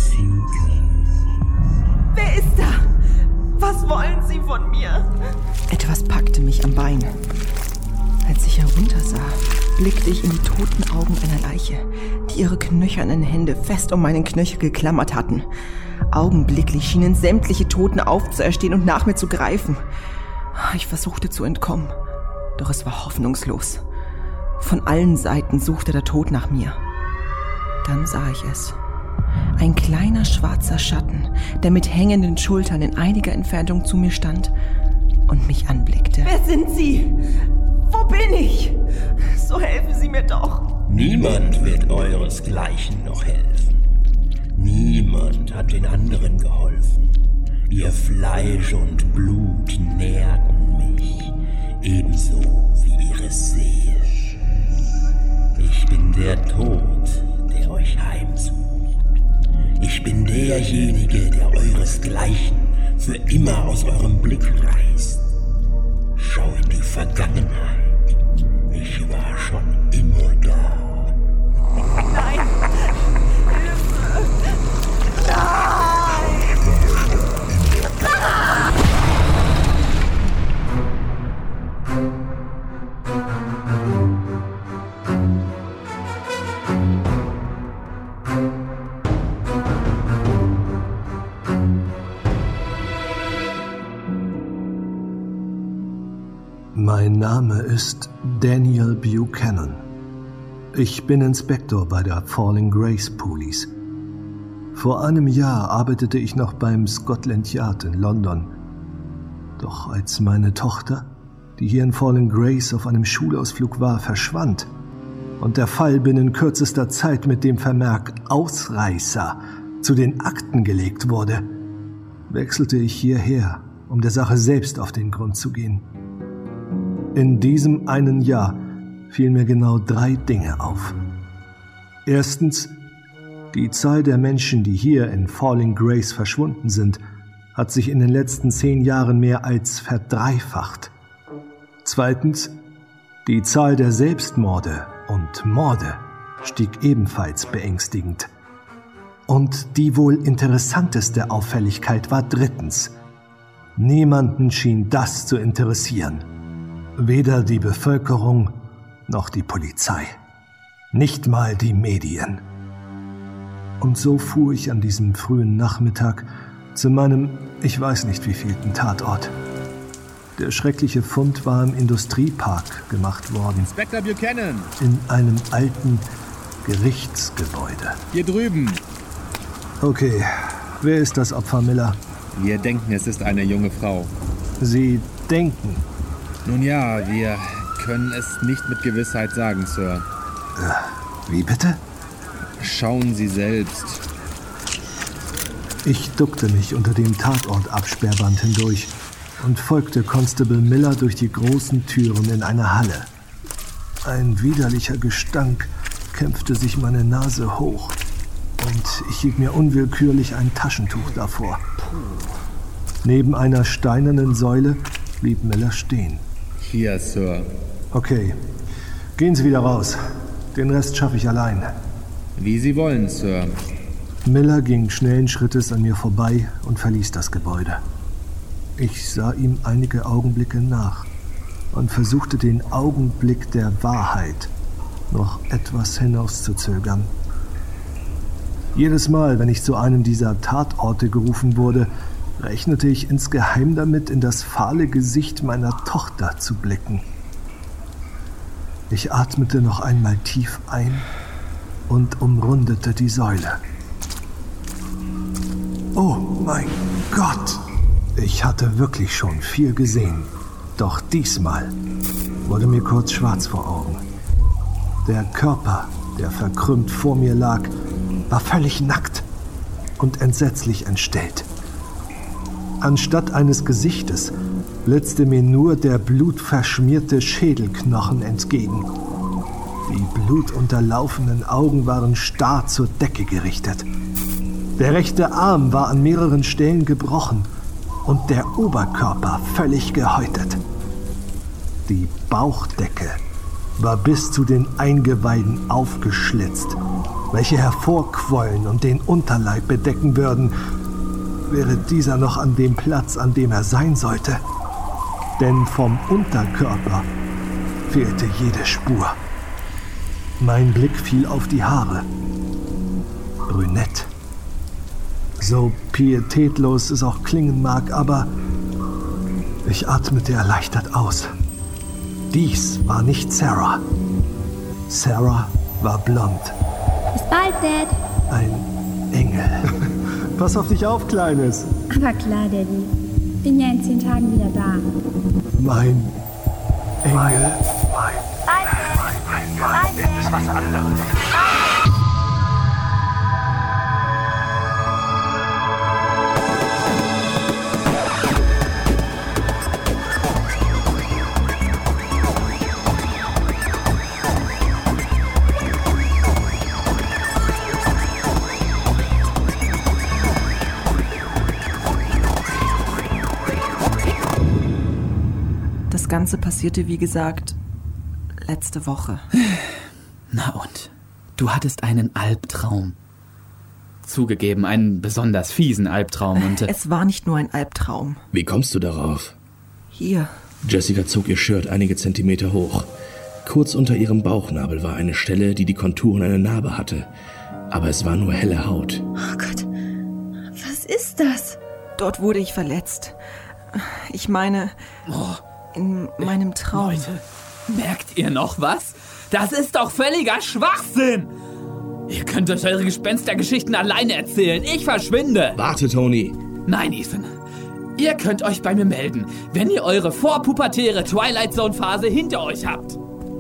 Wer ist da? Was wollen Sie von mir? Etwas packte mich am Bein. Als ich heruntersah, blickte ich in die toten Augen einer Leiche, die ihre knöchernen Hände fest um meinen Knöchel geklammert hatten. Augenblicklich schienen sämtliche Toten aufzuerstehen und nach mir zu greifen. Ich versuchte zu entkommen, doch es war hoffnungslos. Von allen Seiten suchte der Tod nach mir. Dann sah ich es. Ein kleiner schwarzer Schatten, der mit hängenden Schultern in einiger Entfernung zu mir stand und mich anblickte. Wer sind Sie? Wo bin ich? So helfen Sie mir doch. Niemand wird euresgleichen noch helfen. Niemand hat den anderen geholfen. Ihr Fleisch und Blut nährten mich, ebenso wie ihre Seele. Ich bin der Tod, der euch heimsucht. Ich bin derjenige, der euresgleichen für immer aus eurem Blick reißt. Schau in die Vergangenheit. Ich war schon immer da. Nein! Hilfe! Nein! Mein Name ist Daniel Buchanan. Ich bin Inspektor bei der Falling Grace Police. Vor einem Jahr arbeitete ich noch beim Scotland Yard in London. Doch als meine Tochter, die hier in Falling Grace auf einem Schulausflug war, verschwand und der Fall binnen kürzester Zeit mit dem Vermerk Ausreißer zu den Akten gelegt wurde, wechselte ich hierher, um der Sache selbst auf den Grund zu gehen. In diesem einen Jahr fielen mir genau drei Dinge auf. Erstens, die Zahl der Menschen, die hier in Falling Grace verschwunden sind, hat sich in den letzten zehn Jahren mehr als verdreifacht. Zweitens, die Zahl der Selbstmorde und Morde stieg ebenfalls beängstigend. Und die wohl interessanteste Auffälligkeit war drittens: Niemanden schien das zu interessieren. Weder die Bevölkerung noch die Polizei. Nicht mal die Medien. Und so fuhr ich an diesem frühen Nachmittag zu meinem, ich weiß nicht wievielten Tatort. Der schreckliche Fund war im Industriepark gemacht worden. Inspektor Buchanan! In einem alten Gerichtsgebäude. Hier drüben. Okay, wer ist das Opfer, Miller? Wir denken, es ist eine junge Frau. Sie denken? Nun ja, wir können es nicht mit Gewissheit sagen, Sir. Äh, wie bitte? Schauen Sie selbst. Ich duckte mich unter dem Tatortabsperrband hindurch und folgte Constable Miller durch die großen Türen in eine Halle. Ein widerlicher Gestank kämpfte sich meine Nase hoch und ich hielt mir unwillkürlich ein Taschentuch davor. Neben einer steinernen Säule blieb Miller stehen. Hier, Sir. Okay. Gehen Sie wieder raus. Den Rest schaffe ich allein. Wie Sie wollen, Sir. Miller ging schnellen Schrittes an mir vorbei und verließ das Gebäude. Ich sah ihm einige Augenblicke nach und versuchte den Augenblick der Wahrheit noch etwas hinauszuzögern. Jedes Mal, wenn ich zu einem dieser Tatorte gerufen wurde, rechnete ich insgeheim damit, in das fahle Gesicht meiner Tochter zu blicken. Ich atmete noch einmal tief ein und umrundete die Säule. Oh mein Gott! Ich hatte wirklich schon viel gesehen. Doch diesmal wurde mir kurz schwarz vor Augen. Der Körper, der verkrümmt vor mir lag, war völlig nackt und entsetzlich entstellt. Anstatt eines Gesichtes blitzte mir nur der blutverschmierte Schädelknochen entgegen. Die blutunterlaufenen Augen waren starr zur Decke gerichtet. Der rechte Arm war an mehreren Stellen gebrochen und der Oberkörper völlig gehäutet. Die Bauchdecke war bis zu den Eingeweiden aufgeschlitzt, welche hervorquollen und den Unterleib bedecken würden, wäre dieser noch an dem Platz, an dem er sein sollte. Denn vom Unterkörper fehlte jede Spur. Mein Blick fiel auf die Haare. Brünett. So pietätlos es auch klingen mag, aber ich atmete erleichtert aus. Dies war nicht Sarah. Sarah war blond. Bis bald, Dad. Ein Engel. Pass auf dich auf, Kleines. Aber klar, Daddy. Bin ja in zehn Tagen wieder da. Mein Engel. Mein, Bye, Dad. Bye, Dad. Das ist was anderes. Das Ganze passierte, wie gesagt, letzte Woche. Na und? Du hattest einen Albtraum. Zugegeben, einen besonders fiesen Albtraum. Und, äh es war nicht nur ein Albtraum. Wie kommst du darauf? Hier. Jessica zog ihr Shirt einige Zentimeter hoch. Kurz unter ihrem Bauchnabel war eine Stelle, die die Konturen einer Narbe hatte. Aber es war nur helle Haut. Oh Gott, was ist das? Dort wurde ich verletzt. Ich meine... Oh. In meinem Traum. Leute, merkt ihr noch was? Das ist doch völliger Schwachsinn! Ihr könnt euch eure Gespenstergeschichten alleine erzählen. Ich verschwinde! Warte, Tony! Nein, Ethan. Ihr könnt euch bei mir melden, wenn ihr eure vorpubertäre Twilight Zone Phase hinter euch habt.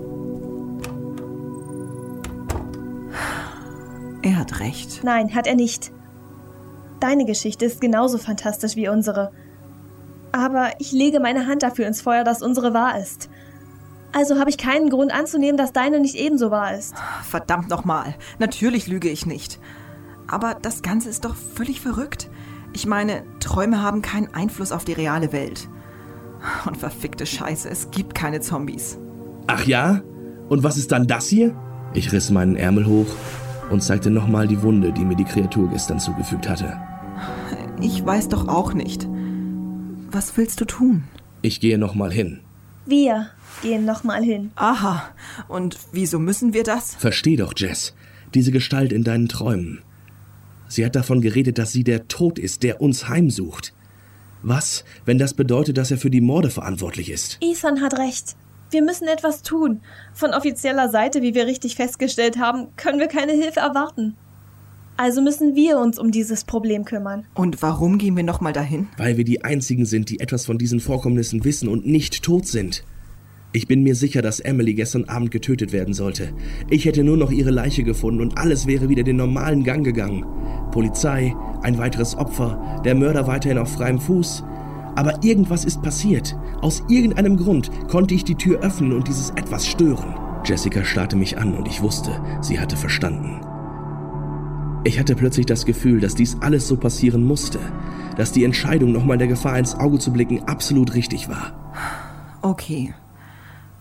Er hat recht. Nein, hat er nicht. Deine Geschichte ist genauso fantastisch wie unsere. Aber ich lege meine Hand dafür ins Feuer, dass unsere wahr ist. Also habe ich keinen Grund anzunehmen, dass deine nicht ebenso wahr ist. Verdammt nochmal. Natürlich lüge ich nicht. Aber das Ganze ist doch völlig verrückt. Ich meine, Träume haben keinen Einfluss auf die reale Welt. Und verfickte Scheiße, es gibt keine Zombies. Ach ja? Und was ist dann das hier? Ich riss meinen Ärmel hoch und zeigte nochmal die Wunde, die mir die Kreatur gestern zugefügt hatte. Ich weiß doch auch nicht. Was willst du tun? Ich gehe nochmal hin. Wir gehen nochmal hin. Aha. Und wieso müssen wir das? Versteh doch, Jess. Diese Gestalt in deinen Träumen. Sie hat davon geredet, dass sie der Tod ist, der uns heimsucht. Was, wenn das bedeutet, dass er für die Morde verantwortlich ist? Ethan hat recht. Wir müssen etwas tun. Von offizieller Seite, wie wir richtig festgestellt haben, können wir keine Hilfe erwarten. Also müssen wir uns um dieses Problem kümmern. Und warum gehen wir nochmal dahin? Weil wir die Einzigen sind, die etwas von diesen Vorkommnissen wissen und nicht tot sind. Ich bin mir sicher, dass Emily gestern Abend getötet werden sollte. Ich hätte nur noch ihre Leiche gefunden und alles wäre wieder den normalen Gang gegangen. Polizei, ein weiteres Opfer, der Mörder weiterhin auf freiem Fuß. Aber irgendwas ist passiert. Aus irgendeinem Grund konnte ich die Tür öffnen und dieses Etwas stören. Jessica starrte mich an und ich wusste, sie hatte verstanden. Ich hatte plötzlich das Gefühl, dass dies alles so passieren musste, dass die Entscheidung, nochmal der Gefahr ins Auge zu blicken, absolut richtig war. Okay.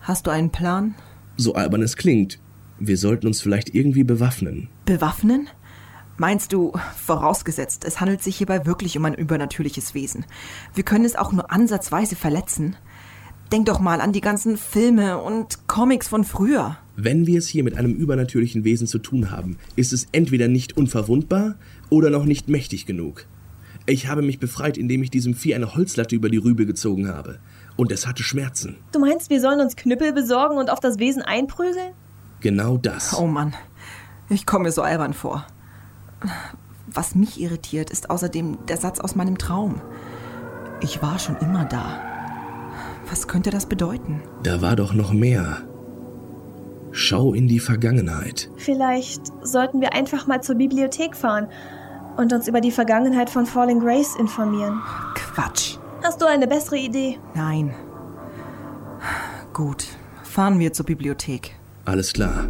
Hast du einen Plan? So albern es klingt, wir sollten uns vielleicht irgendwie bewaffnen. Bewaffnen? Meinst du, vorausgesetzt, es handelt sich hierbei wirklich um ein übernatürliches Wesen. Wir können es auch nur ansatzweise verletzen. Denk doch mal an die ganzen Filme und Comics von früher. Wenn wir es hier mit einem übernatürlichen Wesen zu tun haben, ist es entweder nicht unverwundbar oder noch nicht mächtig genug. Ich habe mich befreit, indem ich diesem Vieh eine Holzlatte über die Rübe gezogen habe. Und es hatte Schmerzen. Du meinst, wir sollen uns Knüppel besorgen und auf das Wesen einprügeln? Genau das. Oh Mann, ich komme mir so albern vor. Was mich irritiert, ist außerdem der Satz aus meinem Traum. Ich war schon immer da. Was könnte das bedeuten? Da war doch noch mehr. Schau in die Vergangenheit. Vielleicht sollten wir einfach mal zur Bibliothek fahren und uns über die Vergangenheit von Falling Grace informieren. Quatsch. Hast du eine bessere Idee? Nein. Gut, fahren wir zur Bibliothek. Alles klar.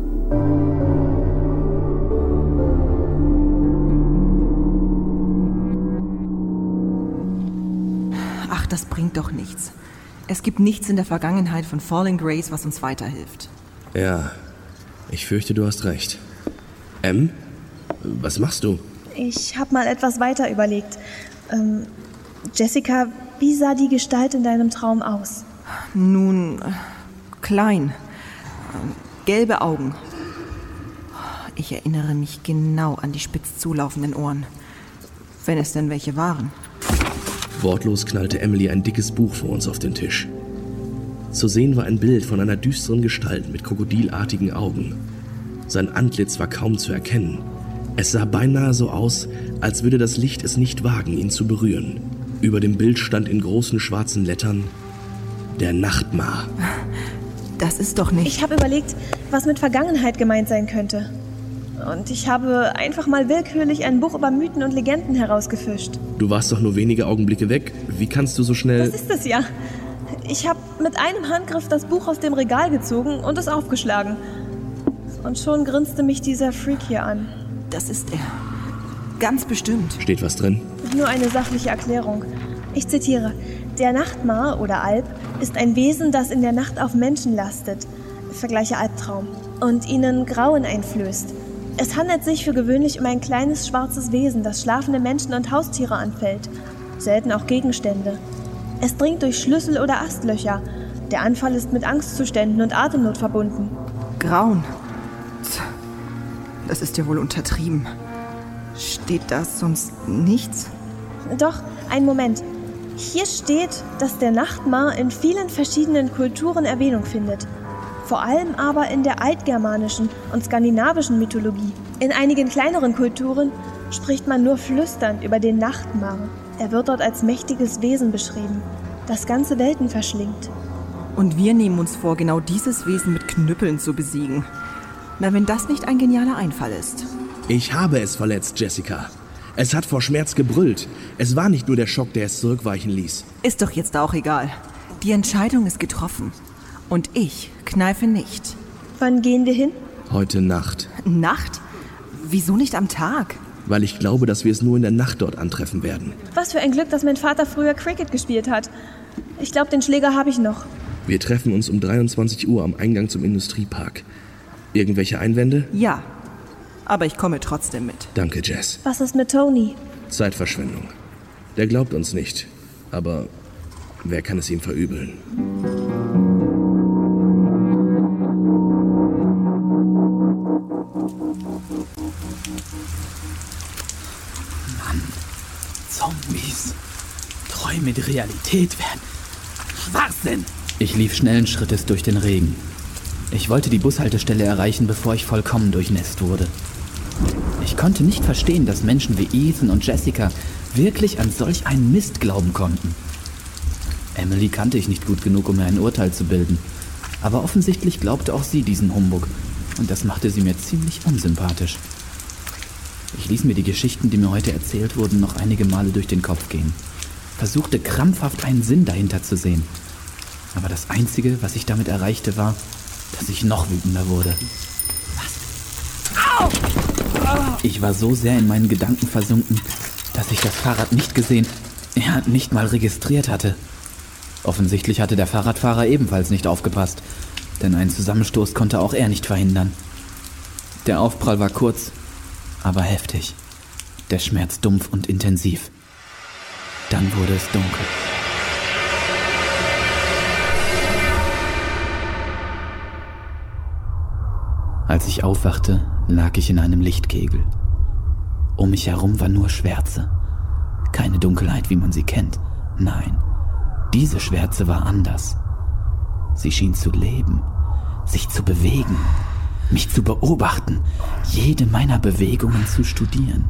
Ach, das bringt doch nichts. Es gibt nichts in der Vergangenheit von Falling Grace, was uns weiterhilft. Ja, ich fürchte, du hast recht. Em, was machst du? Ich habe mal etwas weiter überlegt. Ähm, Jessica, wie sah die Gestalt in deinem Traum aus? Nun, äh, klein. Äh, gelbe Augen. Ich erinnere mich genau an die spitz zulaufenden Ohren. Wenn es denn welche waren. Wortlos knallte Emily ein dickes Buch vor uns auf den Tisch. Zu sehen war ein Bild von einer düsteren Gestalt mit krokodilartigen Augen. Sein Antlitz war kaum zu erkennen. Es sah beinahe so aus, als würde das Licht es nicht wagen, ihn zu berühren. Über dem Bild stand in großen schwarzen Lettern: Der Nachtmar. Das ist doch nicht... Ich habe überlegt, was mit Vergangenheit gemeint sein könnte. Und ich habe einfach mal willkürlich ein Buch über Mythen und Legenden herausgefischt. Du warst doch nur wenige Augenblicke weg. Wie kannst du so schnell... Das ist es ja. Ich habe mit einem Handgriff das Buch aus dem Regal gezogen und es aufgeschlagen. Und schon grinste mich dieser Freak hier an. Das ist er. Ganz bestimmt. Steht was drin? Nur eine sachliche Erklärung. Ich zitiere: Der Nachtmar oder Alp ist ein Wesen, das in der Nacht auf Menschen lastet. Vergleiche Albtraum. Und ihnen Grauen einflößt. Es handelt sich für gewöhnlich um ein kleines schwarzes Wesen, das schlafende Menschen und Haustiere anfällt. Selten auch Gegenstände. Es dringt durch Schlüssel oder Astlöcher. Der Anfall ist mit Angstzuständen und Atemnot verbunden. Grauen. Das ist ja wohl untertrieben. Steht da sonst nichts? Doch, einen Moment. Hier steht, dass der Nachtmar in vielen verschiedenen Kulturen Erwähnung findet. Vor allem aber in der altgermanischen und skandinavischen Mythologie. In einigen kleineren Kulturen spricht man nur flüsternd über den Nachtmar. Er wird dort als mächtiges Wesen beschrieben, das ganze Welten verschlingt. Und wir nehmen uns vor, genau dieses Wesen mit Knüppeln zu besiegen. Na, wenn das nicht ein genialer Einfall ist. Ich habe es verletzt, Jessica. Es hat vor Schmerz gebrüllt. Es war nicht nur der Schock, der es zurückweichen ließ. Ist doch jetzt auch egal. Die Entscheidung ist getroffen. Und ich kneife nicht. Wann gehen wir hin? Heute Nacht. Nacht? Wieso nicht am Tag? Weil ich glaube, dass wir es nur in der Nacht dort antreffen werden. Was für ein Glück, dass mein Vater früher Cricket gespielt hat. Ich glaube, den Schläger habe ich noch. Wir treffen uns um dreiundzwanzig Uhr am Eingang zum Industriepark. Irgendwelche Einwände? Ja, aber ich komme trotzdem mit. Danke, Jess. Was ist mit Tony? Zeitverschwendung. Der glaubt uns nicht. Aber wer kann es ihm verübeln? Mann, Zombies. Träume, die Realität werden. Schwachsinn! Ich lief schnellen Schrittes durch den Regen. Ich wollte die Bushaltestelle erreichen, bevor ich vollkommen durchnässt wurde. Ich konnte nicht verstehen, dass Menschen wie Ethan und Jessica wirklich an solch einen Mist glauben konnten. Emily kannte ich nicht gut genug, um mir ein Urteil zu bilden. Aber offensichtlich glaubte auch sie diesen Humbug. Und das machte sie mir ziemlich unsympathisch. Ich ließ mir die Geschichten, die mir heute erzählt wurden, noch einige Male durch den Kopf gehen. Versuchte krampfhaft einen Sinn dahinter zu sehen. Aber das Einzige, was ich damit erreichte, war, dass ich noch wütender wurde. Was? Au! Ich war so sehr in meinen Gedanken versunken, dass ich das Fahrrad nicht gesehen, ja, nicht mal registriert hatte. Offensichtlich hatte der Fahrradfahrer ebenfalls nicht aufgepasst, denn einen Zusammenstoß konnte auch er nicht verhindern. Der Aufprall war kurz, aber heftig. Der Schmerz dumpf und intensiv. Dann wurde es dunkel. Als ich aufwachte, lag ich in einem Lichtkegel. Um mich herum war nur Schwärze. Keine Dunkelheit, wie man sie kennt. Nein, diese Schwärze war anders. Sie schien zu leben, sich zu bewegen, mich zu beobachten, jede meiner Bewegungen zu studieren.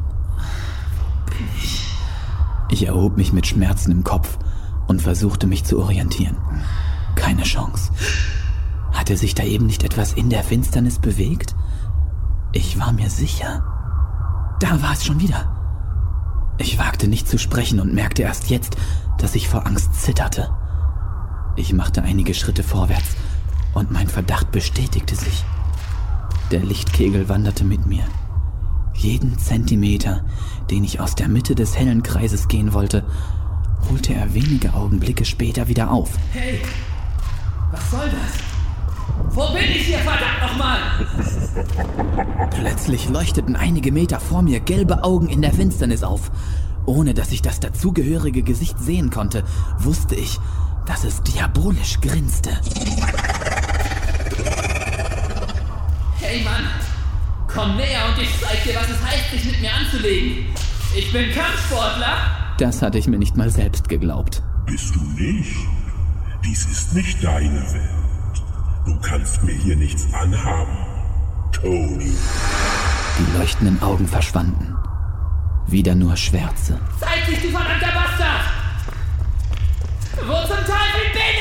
Ich erhob mich mit Schmerzen im Kopf und versuchte mich zu orientieren. Keine Chance. Hatte sich da eben nicht etwas in der Finsternis bewegt? Ich war mir sicher. Da war es schon wieder. Ich wagte nicht zu sprechen und merkte erst jetzt, dass ich vor Angst zitterte. Ich machte einige Schritte vorwärts und mein Verdacht bestätigte sich. Der Lichtkegel wanderte mit mir. Jeden Zentimeter, den ich aus der Mitte des hellen Kreises gehen wollte, holte er wenige Augenblicke später wieder auf. Hey, was soll das? Wo bin ich hier, verdammt nochmal? Plötzlich leuchteten einige Meter vor mir gelbe Augen in der Finsternis auf. Ohne dass ich das dazugehörige Gesicht sehen konnte, wusste ich, dass es diabolisch grinste. Hey Mann, komm näher und ich zeig dir, was es heißt, dich mit mir anzulegen. Ich bin Kampfsportler. Das hatte ich mir nicht mal selbst geglaubt. Bist du nicht? Dies ist nicht deine Welt. Du kannst mir hier nichts anhaben, Tony. Die leuchtenden Augen verschwanden. Wieder nur Schwärze. Zeig dich, du verdammter Bastard! Wo zum Teufel bin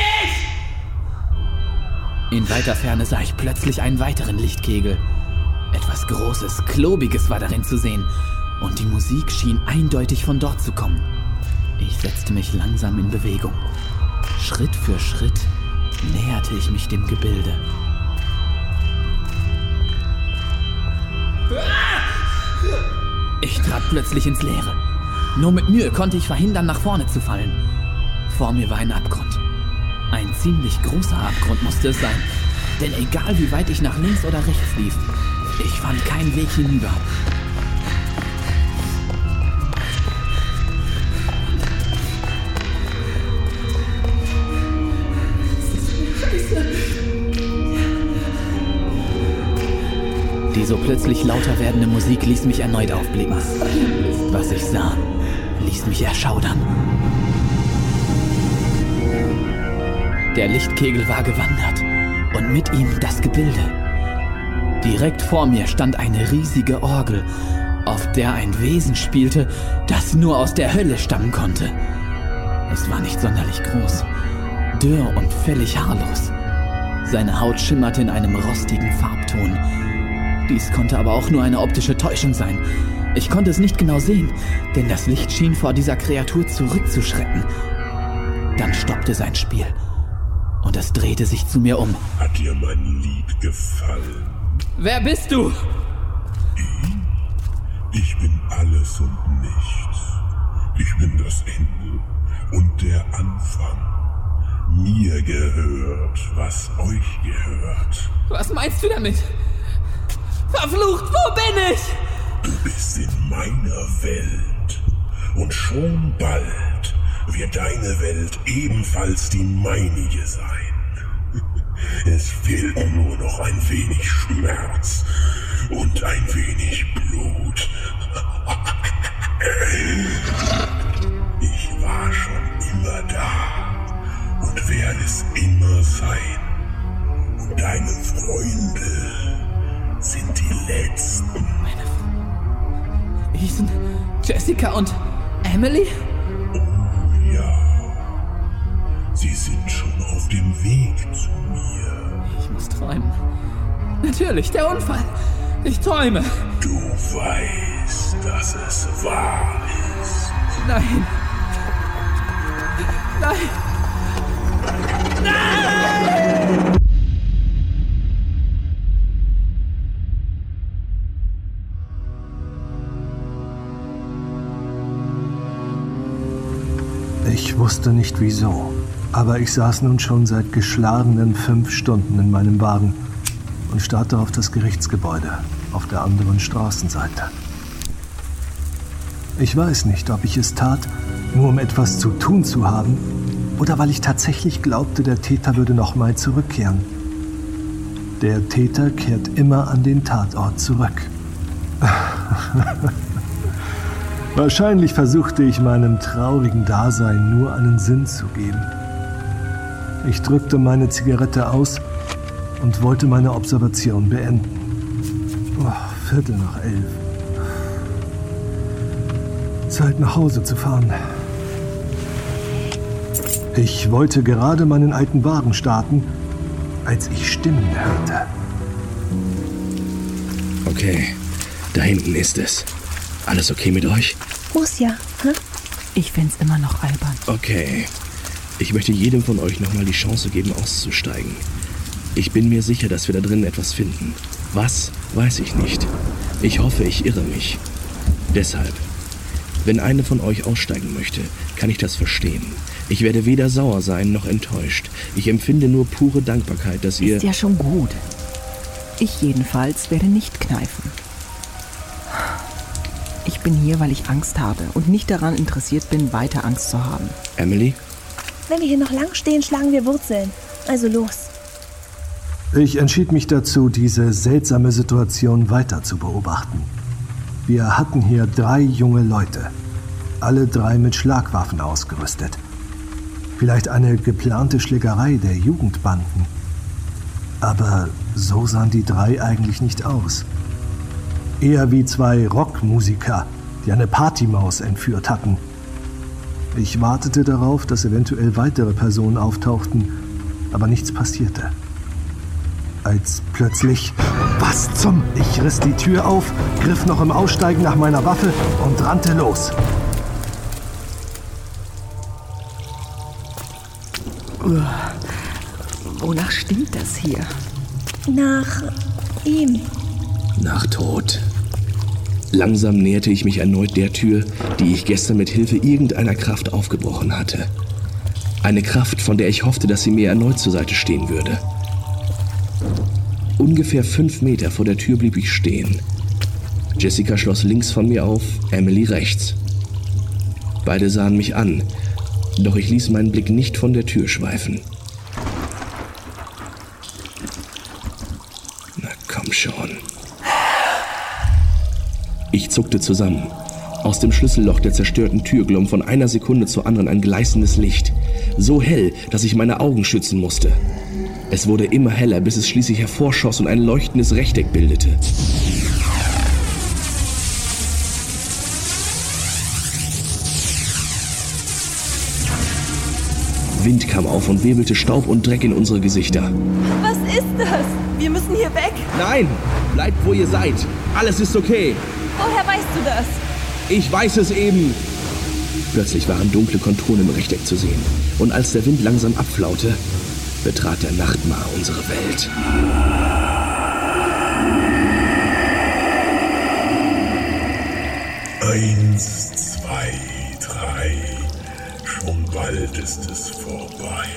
ich? In weiter Ferne sah ich plötzlich einen weiteren Lichtkegel. Etwas Großes, Klobiges war darin zu sehen. Und die Musik schien eindeutig von dort zu kommen. Ich setzte mich langsam in Bewegung. Schritt für Schritt näherte ich mich dem Gebilde. Ich trat plötzlich ins Leere. Nur mit Mühe konnte ich verhindern, nach vorne zu fallen. Vor mir war ein Abgrund. Ein ziemlich großer Abgrund musste es sein. Denn egal wie weit ich nach links oder rechts lief, ich fand keinen Weg hinüber. Die so plötzlich lauter werdende Musik ließ mich erneut aufblicken. Was ich sah, ließ mich erschaudern. Der Lichtkegel war gewandert und mit ihm das Gebilde. Direkt vor mir stand eine riesige Orgel, auf der ein Wesen spielte, das nur aus der Hölle stammen konnte. Es war nicht sonderlich groß, dürr und völlig haarlos. Seine Haut schimmerte in einem rostigen Farbton. Dies konnte aber auch nur eine optische Täuschung sein. Ich konnte es nicht genau sehen, denn das Licht schien vor dieser Kreatur zurückzuschrecken. Dann stoppte sein Spiel und es drehte sich zu mir um. Hat dir mein Lied gefallen? Wer bist du? Ich? Ich bin alles und nichts. Ich bin das Ende und der Anfang. Mir gehört, was euch gehört. Was meinst du damit? Verflucht, wo bin ich? Du bist in meiner Welt. Und schon bald wird deine Welt ebenfalls die meinige sein. Es fehlt nur noch ein wenig Schmerz und ein wenig Blut. Ich war schon immer da und werde es immer sein. Und deine Freunde sind die letzten. Meine F- Ethan, Jessica und Emily? Oh ja. Sie sind schon auf dem Weg zu mir. Ich muss träumen. Natürlich, der Unfall. Ich träume. Du weißt, dass es wahr ist. Nein. Nein. Nein! Ich wusste nicht wieso, Aber ich saß nun schon seit geschlagenen fünf Stunden in meinem Wagen und starrte auf das Gerichtsgebäude auf der anderen Straßenseite. Ich weiß nicht, ob ich es tat, nur um etwas zu tun zu haben, oder weil ich tatsächlich glaubte, der Täter würde nochmal zurückkehren. Der Täter kehrt immer an den Tatort zurück. Wahrscheinlich versuchte ich meinem traurigen Dasein nur einen Sinn zu geben. Ich drückte meine Zigarette aus und wollte meine Observation beenden. Oh, Viertel nach elf. Zeit, nach Hause zu fahren. Ich wollte gerade meinen alten Wagen starten, als ich Stimmen hörte. Okay, da hinten ist es. Alles okay mit euch? Muss ja, hä? Ich find's immer noch albern. Okay. Ich möchte jedem von euch nochmal die Chance geben, auszusteigen. Ich bin mir sicher, dass wir da drinnen etwas finden. Was, weiß ich nicht. Ich hoffe, ich irre mich. Deshalb, wenn eine von euch aussteigen möchte, kann ich das verstehen. Ich werde weder sauer sein noch enttäuscht. Ich empfinde nur pure Dankbarkeit, dass ihr... Ist ja schon gut. Ich jedenfalls werde nicht kneifen. Ich bin hier, weil ich Angst habe und nicht daran interessiert bin, weiter Angst zu haben. Emily? Wenn wir hier noch lang stehen, schlagen wir Wurzeln. Also los. Ich entschied mich dazu, diese seltsame Situation weiter zu beobachten. Wir hatten hier drei junge Leute, alle drei mit Schlagwaffen ausgerüstet. Vielleicht eine geplante Schlägerei der Jugendbanden. Aber so sahen die drei eigentlich nicht aus. Eher wie zwei Rockmusiker, die eine Partymaus entführt hatten. Ich wartete darauf, dass eventuell weitere Personen auftauchten, aber nichts passierte. Als plötzlich... Was zum... Ich riss die Tür auf, griff noch im Aussteigen nach meiner Waffe und rannte los. Wonach stinkt das hier? Nach ihm. Nach Tod. Langsam näherte ich mich erneut der Tür, die ich gestern mit Hilfe irgendeiner Kraft aufgebrochen hatte. Eine Kraft, von der ich hoffte, dass sie mir erneut zur Seite stehen würde. Ungefähr fünf Meter vor der Tür blieb ich stehen. Jessica schloss links von mir auf, Emily rechts. Beide sahen mich an, doch ich ließ meinen Blick nicht von der Tür schweifen. Na komm schon. Ich zuckte zusammen. Aus dem Schlüsselloch der zerstörten Tür glomm von einer Sekunde zur anderen ein gleißendes Licht. So hell, dass ich meine Augen schützen musste. Es wurde immer heller, bis es schließlich hervorschoss und ein leuchtendes Rechteck bildete. Wind kam auf und wirbelte Staub und Dreck in unsere Gesichter. Was ist das? Wir müssen hier weg. Nein, bleibt wo ihr seid. Alles ist okay. Woher weißt du das? Ich weiß es eben. Plötzlich waren dunkle Konturen im Rechteck zu sehen. Und als der Wind langsam abflaute, betrat der Nachtmar unsere Welt. Eins, zwei, drei. Schon bald ist es vorbei.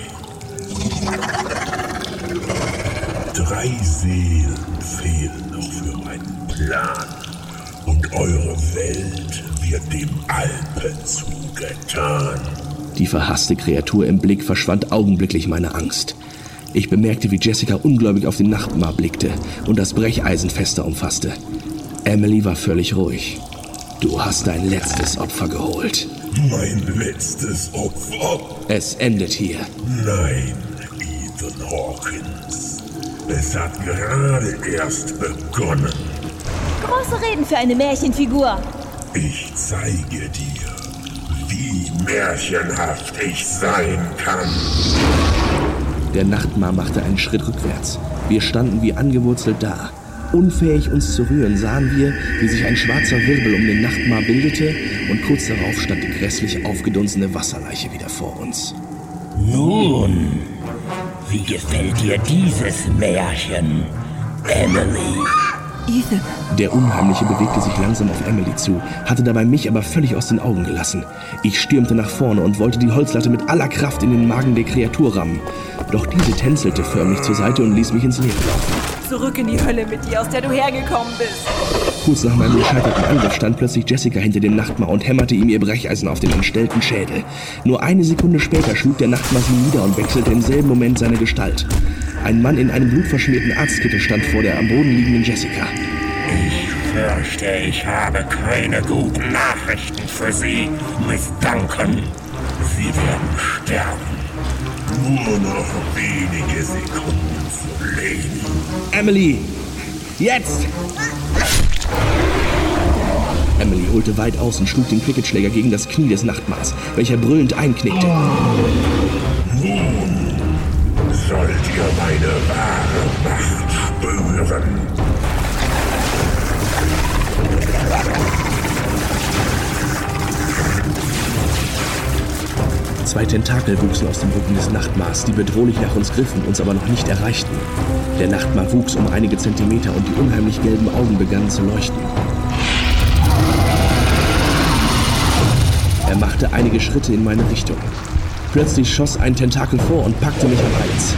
Drei Seelen fehlen noch für meinen Plan. Und eure Welt wird dem Alpen zugetan. Die verhasste Kreatur im Blick verschwand augenblicklich meine Angst. Ich bemerkte, wie Jessica ungläubig auf den Nachtmar blickte und das Brecheisen fester umfasste. Emily war völlig ruhig. Du hast dein letztes Opfer geholt. Mein letztes Opfer? Es endet hier. Nein, Ethan Hawkins. Es hat gerade erst begonnen. Große Reden für eine Märchenfigur. Ich zeige dir, wie märchenhaft ich sein kann. Der Nachtmar machte einen Schritt rückwärts. Wir standen wie angewurzelt da. Unfähig uns zu rühren, sahen wir, wie sich ein schwarzer Wirbel um den Nachtmar bildete und kurz darauf stand die grässlich aufgedunsene Wasserleiche wieder vor uns. Nun, wie gefällt dir dieses Märchen, Emily? Ethan. Der Unheimliche bewegte sich langsam auf Emily zu, hatte dabei mich aber völlig aus den Augen gelassen. Ich stürmte nach vorne und wollte die Holzlatte mit aller Kraft in den Magen der Kreatur rammen. Doch diese tänzelte förmlich zur Seite und ließ mich ins Leere laufen. Zurück in die Hölle mit dir, aus der du hergekommen bist. Kurz nach meinem gescheiterten Angriff stand plötzlich Jessica hinter dem Nachtmar und hämmerte ihm ihr Brecheisen auf den entstellten Schädel. Nur eine Sekunde später schlug der Nachtmar sie nieder und wechselte im selben Moment seine Gestalt. Ein Mann in einem blutverschmierten Arztkittel stand vor der am Boden liegenden Jessica. Ich fürchte, ich habe keine guten Nachrichten für Sie, Miss Duncan. Sie werden sterben. Nur noch wenige Sekunden zu leben. Emily! Jetzt! Emily holte weit aus und schlug den Cricketschläger gegen das Knie des Nachtmars, welcher brüllend einknickte. Nun sollt ihr meine wahre Macht spüren. Zwei Tentakel wuchsen aus dem Rücken des Nachtmars, die bedrohlich nach uns griffen, uns aber noch nicht erreichten. Der Nachtmar wuchs um einige Zentimeter und die unheimlich gelben Augen begannen zu leuchten. Er machte einige Schritte in meine Richtung. Plötzlich schoss ein Tentakel vor und packte mich am Hals.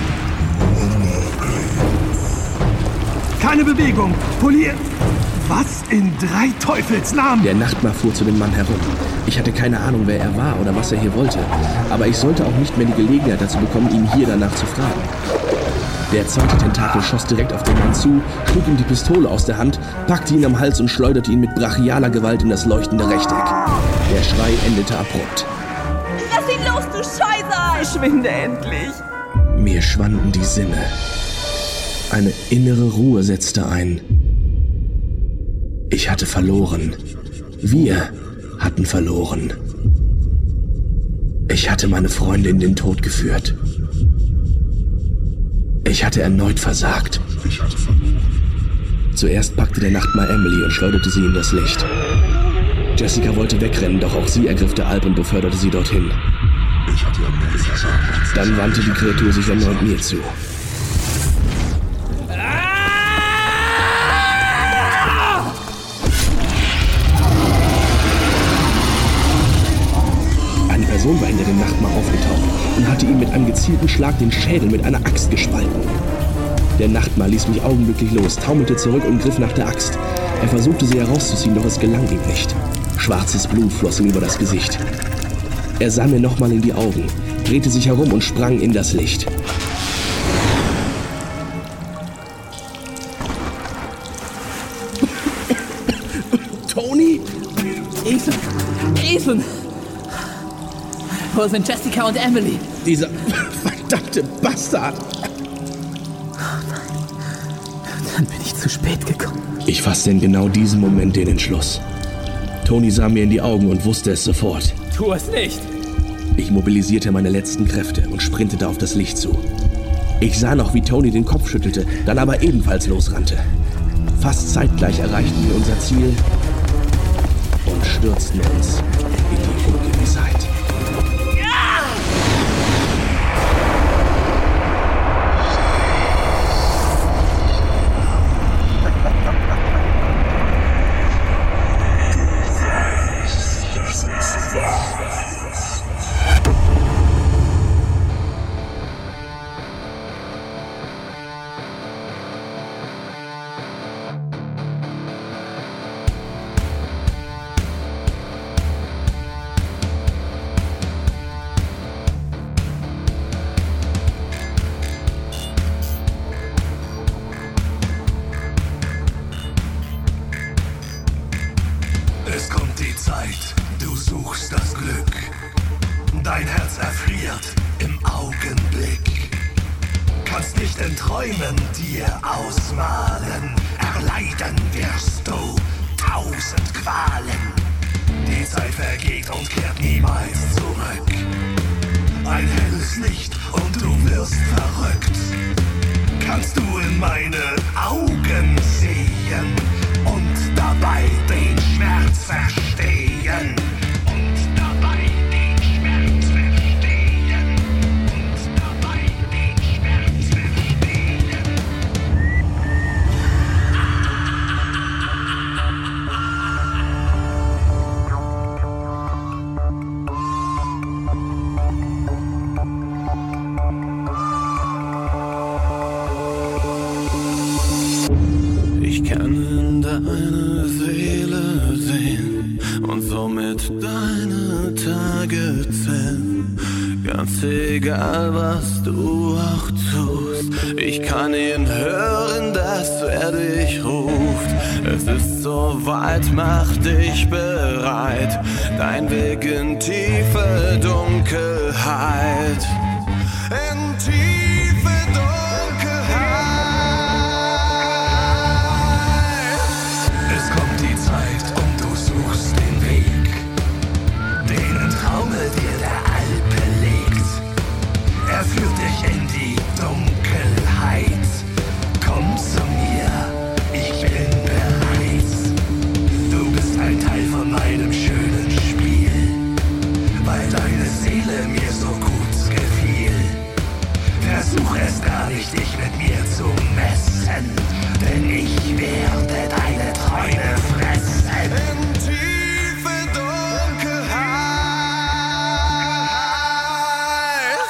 Keine Bewegung! Poliert! Was in drei Teufels Namen? Der Nachtmar fuhr zu dem Mann herum. Ich hatte keine Ahnung, wer er war oder was er hier wollte. Aber ich sollte auch nicht mehr die Gelegenheit dazu bekommen, ihn hier danach zu fragen. Der zweite Tentakel schoss direkt auf den Mann zu, schlug ihm die Pistole aus der Hand, packte ihn am Hals und schleuderte ihn mit brachialer Gewalt in das leuchtende Rechteck. Der Schrei endete abrupt. Lass ihn los, du Scheiße! Verschwinde endlich! Mir schwanden die Sinne. Eine innere Ruhe setzte ein. Ich hatte verloren. Wir hatten verloren. Ich hatte meine Freunde in den Tod geführt. Ich hatte erneut versagt. Ich hatte verloren. Zuerst packte der Nachtmar Emily und schleuderte sie in das Licht. Jessica wollte wegrennen, doch auch sie ergriff der Alp und beförderte sie dorthin. Ich hatte erneut versagt. Dann wandte die Kreatur sich erneut mir zu. Eine Person war hinter dem Nachtmar aufgetaucht und hatte ihm mit einem gezielten Schlag den Schädel mit einer Axt gespalten. Der Nachtmar ließ mich augenblicklich los, taumelte zurück und griff nach der Axt. Er versuchte sie herauszuziehen, doch es gelang ihm nicht. Schwarzes Blut floss ihm über das Gesicht. Er sah mir nochmal in die Augen, drehte sich herum und sprang in das Licht. Tony? Ethan! Ethan! Wo sind Jessica und Emily? Dieser verdammte Bastard! Dann bin ich zu spät gekommen. Ich fasste in genau diesem Moment den Entschluss. Tony sah mir in die Augen und wusste es sofort. Tu es nicht! Ich mobilisierte meine letzten Kräfte und sprintete auf das Licht zu. Ich sah noch, wie Tony den Kopf schüttelte, dann aber ebenfalls losrannte. Fast zeitgleich erreichten wir unser Ziel und stürzten uns in die Ungewissheit. Es kommt die Zeit, du suchst das Glück. Dein Herz erfriert im Augenblick. Kannst nicht in Träumen dir ausmalen. Erleiden wirst du tausend Qualen. Die Zeit vergeht und kehrt niemals zurück. Ein helles Licht und du wirst verrückt. Kannst du in meine Augen sehen und dabei den Schmerz verstehen. Und dabei den Schmerz verstehen. Und dabei den Schmerz verstehen. helfen. Ganz egal, was du auch tust. Ich kann ihn hören, dass er dich ruft. Es ist soweit, mach dich bereit. Dein Weg in tiefe Dunkelheit. In tiefe Dunkelheit. Es kommt die Zeit und du suchst den Weg, den im Traume dir der Alpe legt. Er führt dich in die Dunkelheit. Komm zu mir, ich bin bereit. Du bist ein Teil von meinem schönen Spiel, weil deine Seele mir so gut gefiel. Versuch es gar nicht, dich mit mir zu messen, denn ich werde deine Träume fressen. In tiefe Dunkelheit.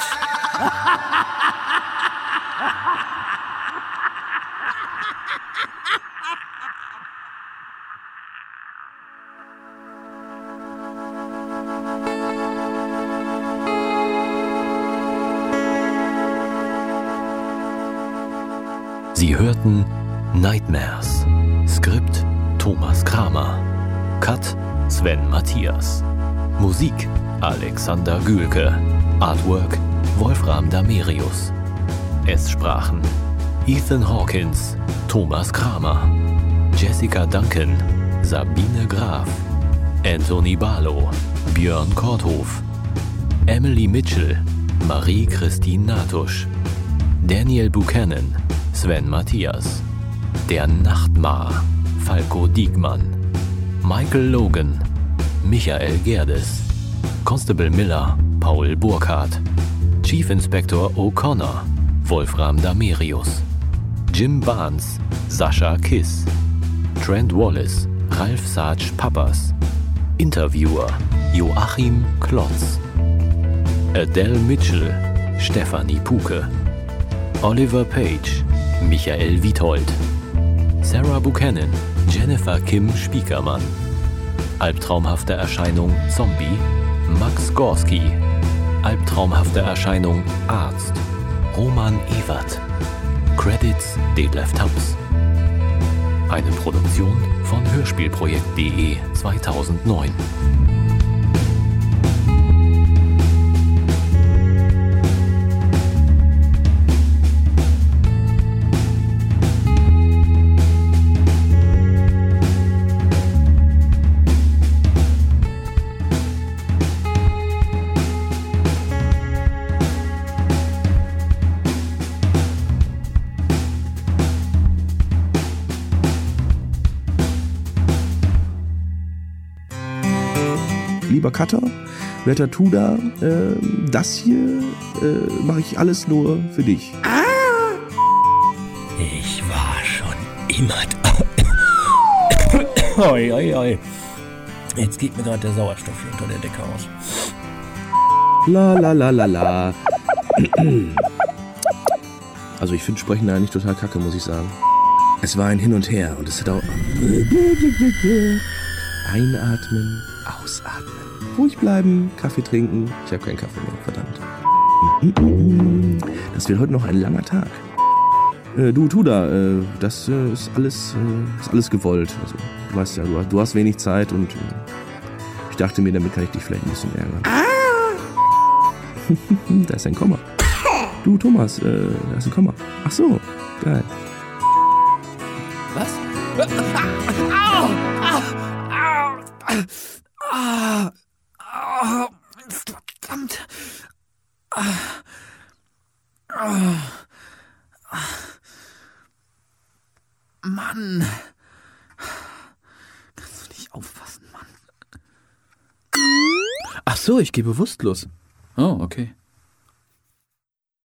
Sie hörten Nightmares. Skript Thomas Kramer. Cut Sven Matthias. Musik Alexander Gülke. Artwork Wolfram Damerius. Es sprachen Ethan Hawkins, Thomas Kramer, Jessica Duncan, Sabine Graf, Anthony Barlow, Björn Korthof, Emily Mitchell, Marie-Christine Natusch, Daniel Buchanan, Sven Matthias, Der Nachtmar, Falco Diekmann, Michael Logan, Michael Gerdes, Constable Miller, Paul Burkhardt, Chief Inspector O'Connor, Wolfram Damerius, Jim Barnes, Sascha Kiss, Trent Wallace, Ralf Sarge Pappas, Interviewer Joachim Klotz, Adele Mitchell, Stefanie Puke, Oliver Page, Michael Withold, Sarah Buchanan, Jennifer Kim Spiekermann, Albtraumhafte Erscheinung Zombie, Max Gorski, Albtraumhafte Erscheinung Arzt, Roman Ewert, Credits Detlef Tams. Eine Produktion von Hörspielprojekt punkt de zweitausendneun. Lieber Cutter, werter Tudor, äh, das hier äh, mache ich alles nur für dich. Ich war schon immer da. Oi, oi, oi. Jetzt geht mir gerade der Sauerstoff hier unter der Decke aus. La la la la la. Also ich finde Sprechen da nicht total kacke, muss ich sagen. Es war ein Hin und Her und es hat auch... Einatmen, ausatmen. Ruhig bleiben, Kaffee trinken. Ich habe keinen Kaffee mehr, verdammt. Das wird heute noch ein langer Tag. Äh, du, Tudor, äh, das äh, ist alles äh, ist alles gewollt. Also, du weißt ja, du, du hast wenig Zeit und äh, ich dachte mir, damit kann ich dich vielleicht ein bisschen ärgern. Da ist ein Komma. Du, Thomas, äh, da ist ein Komma. Ach so, geil. Was? Au! Au! Au! Ah! Ah! Verdammt! Ah! Ah! Mann! Kannst du nicht aufpassen, Mann? Ach so, ich gehe bewusstlos. Oh, okay.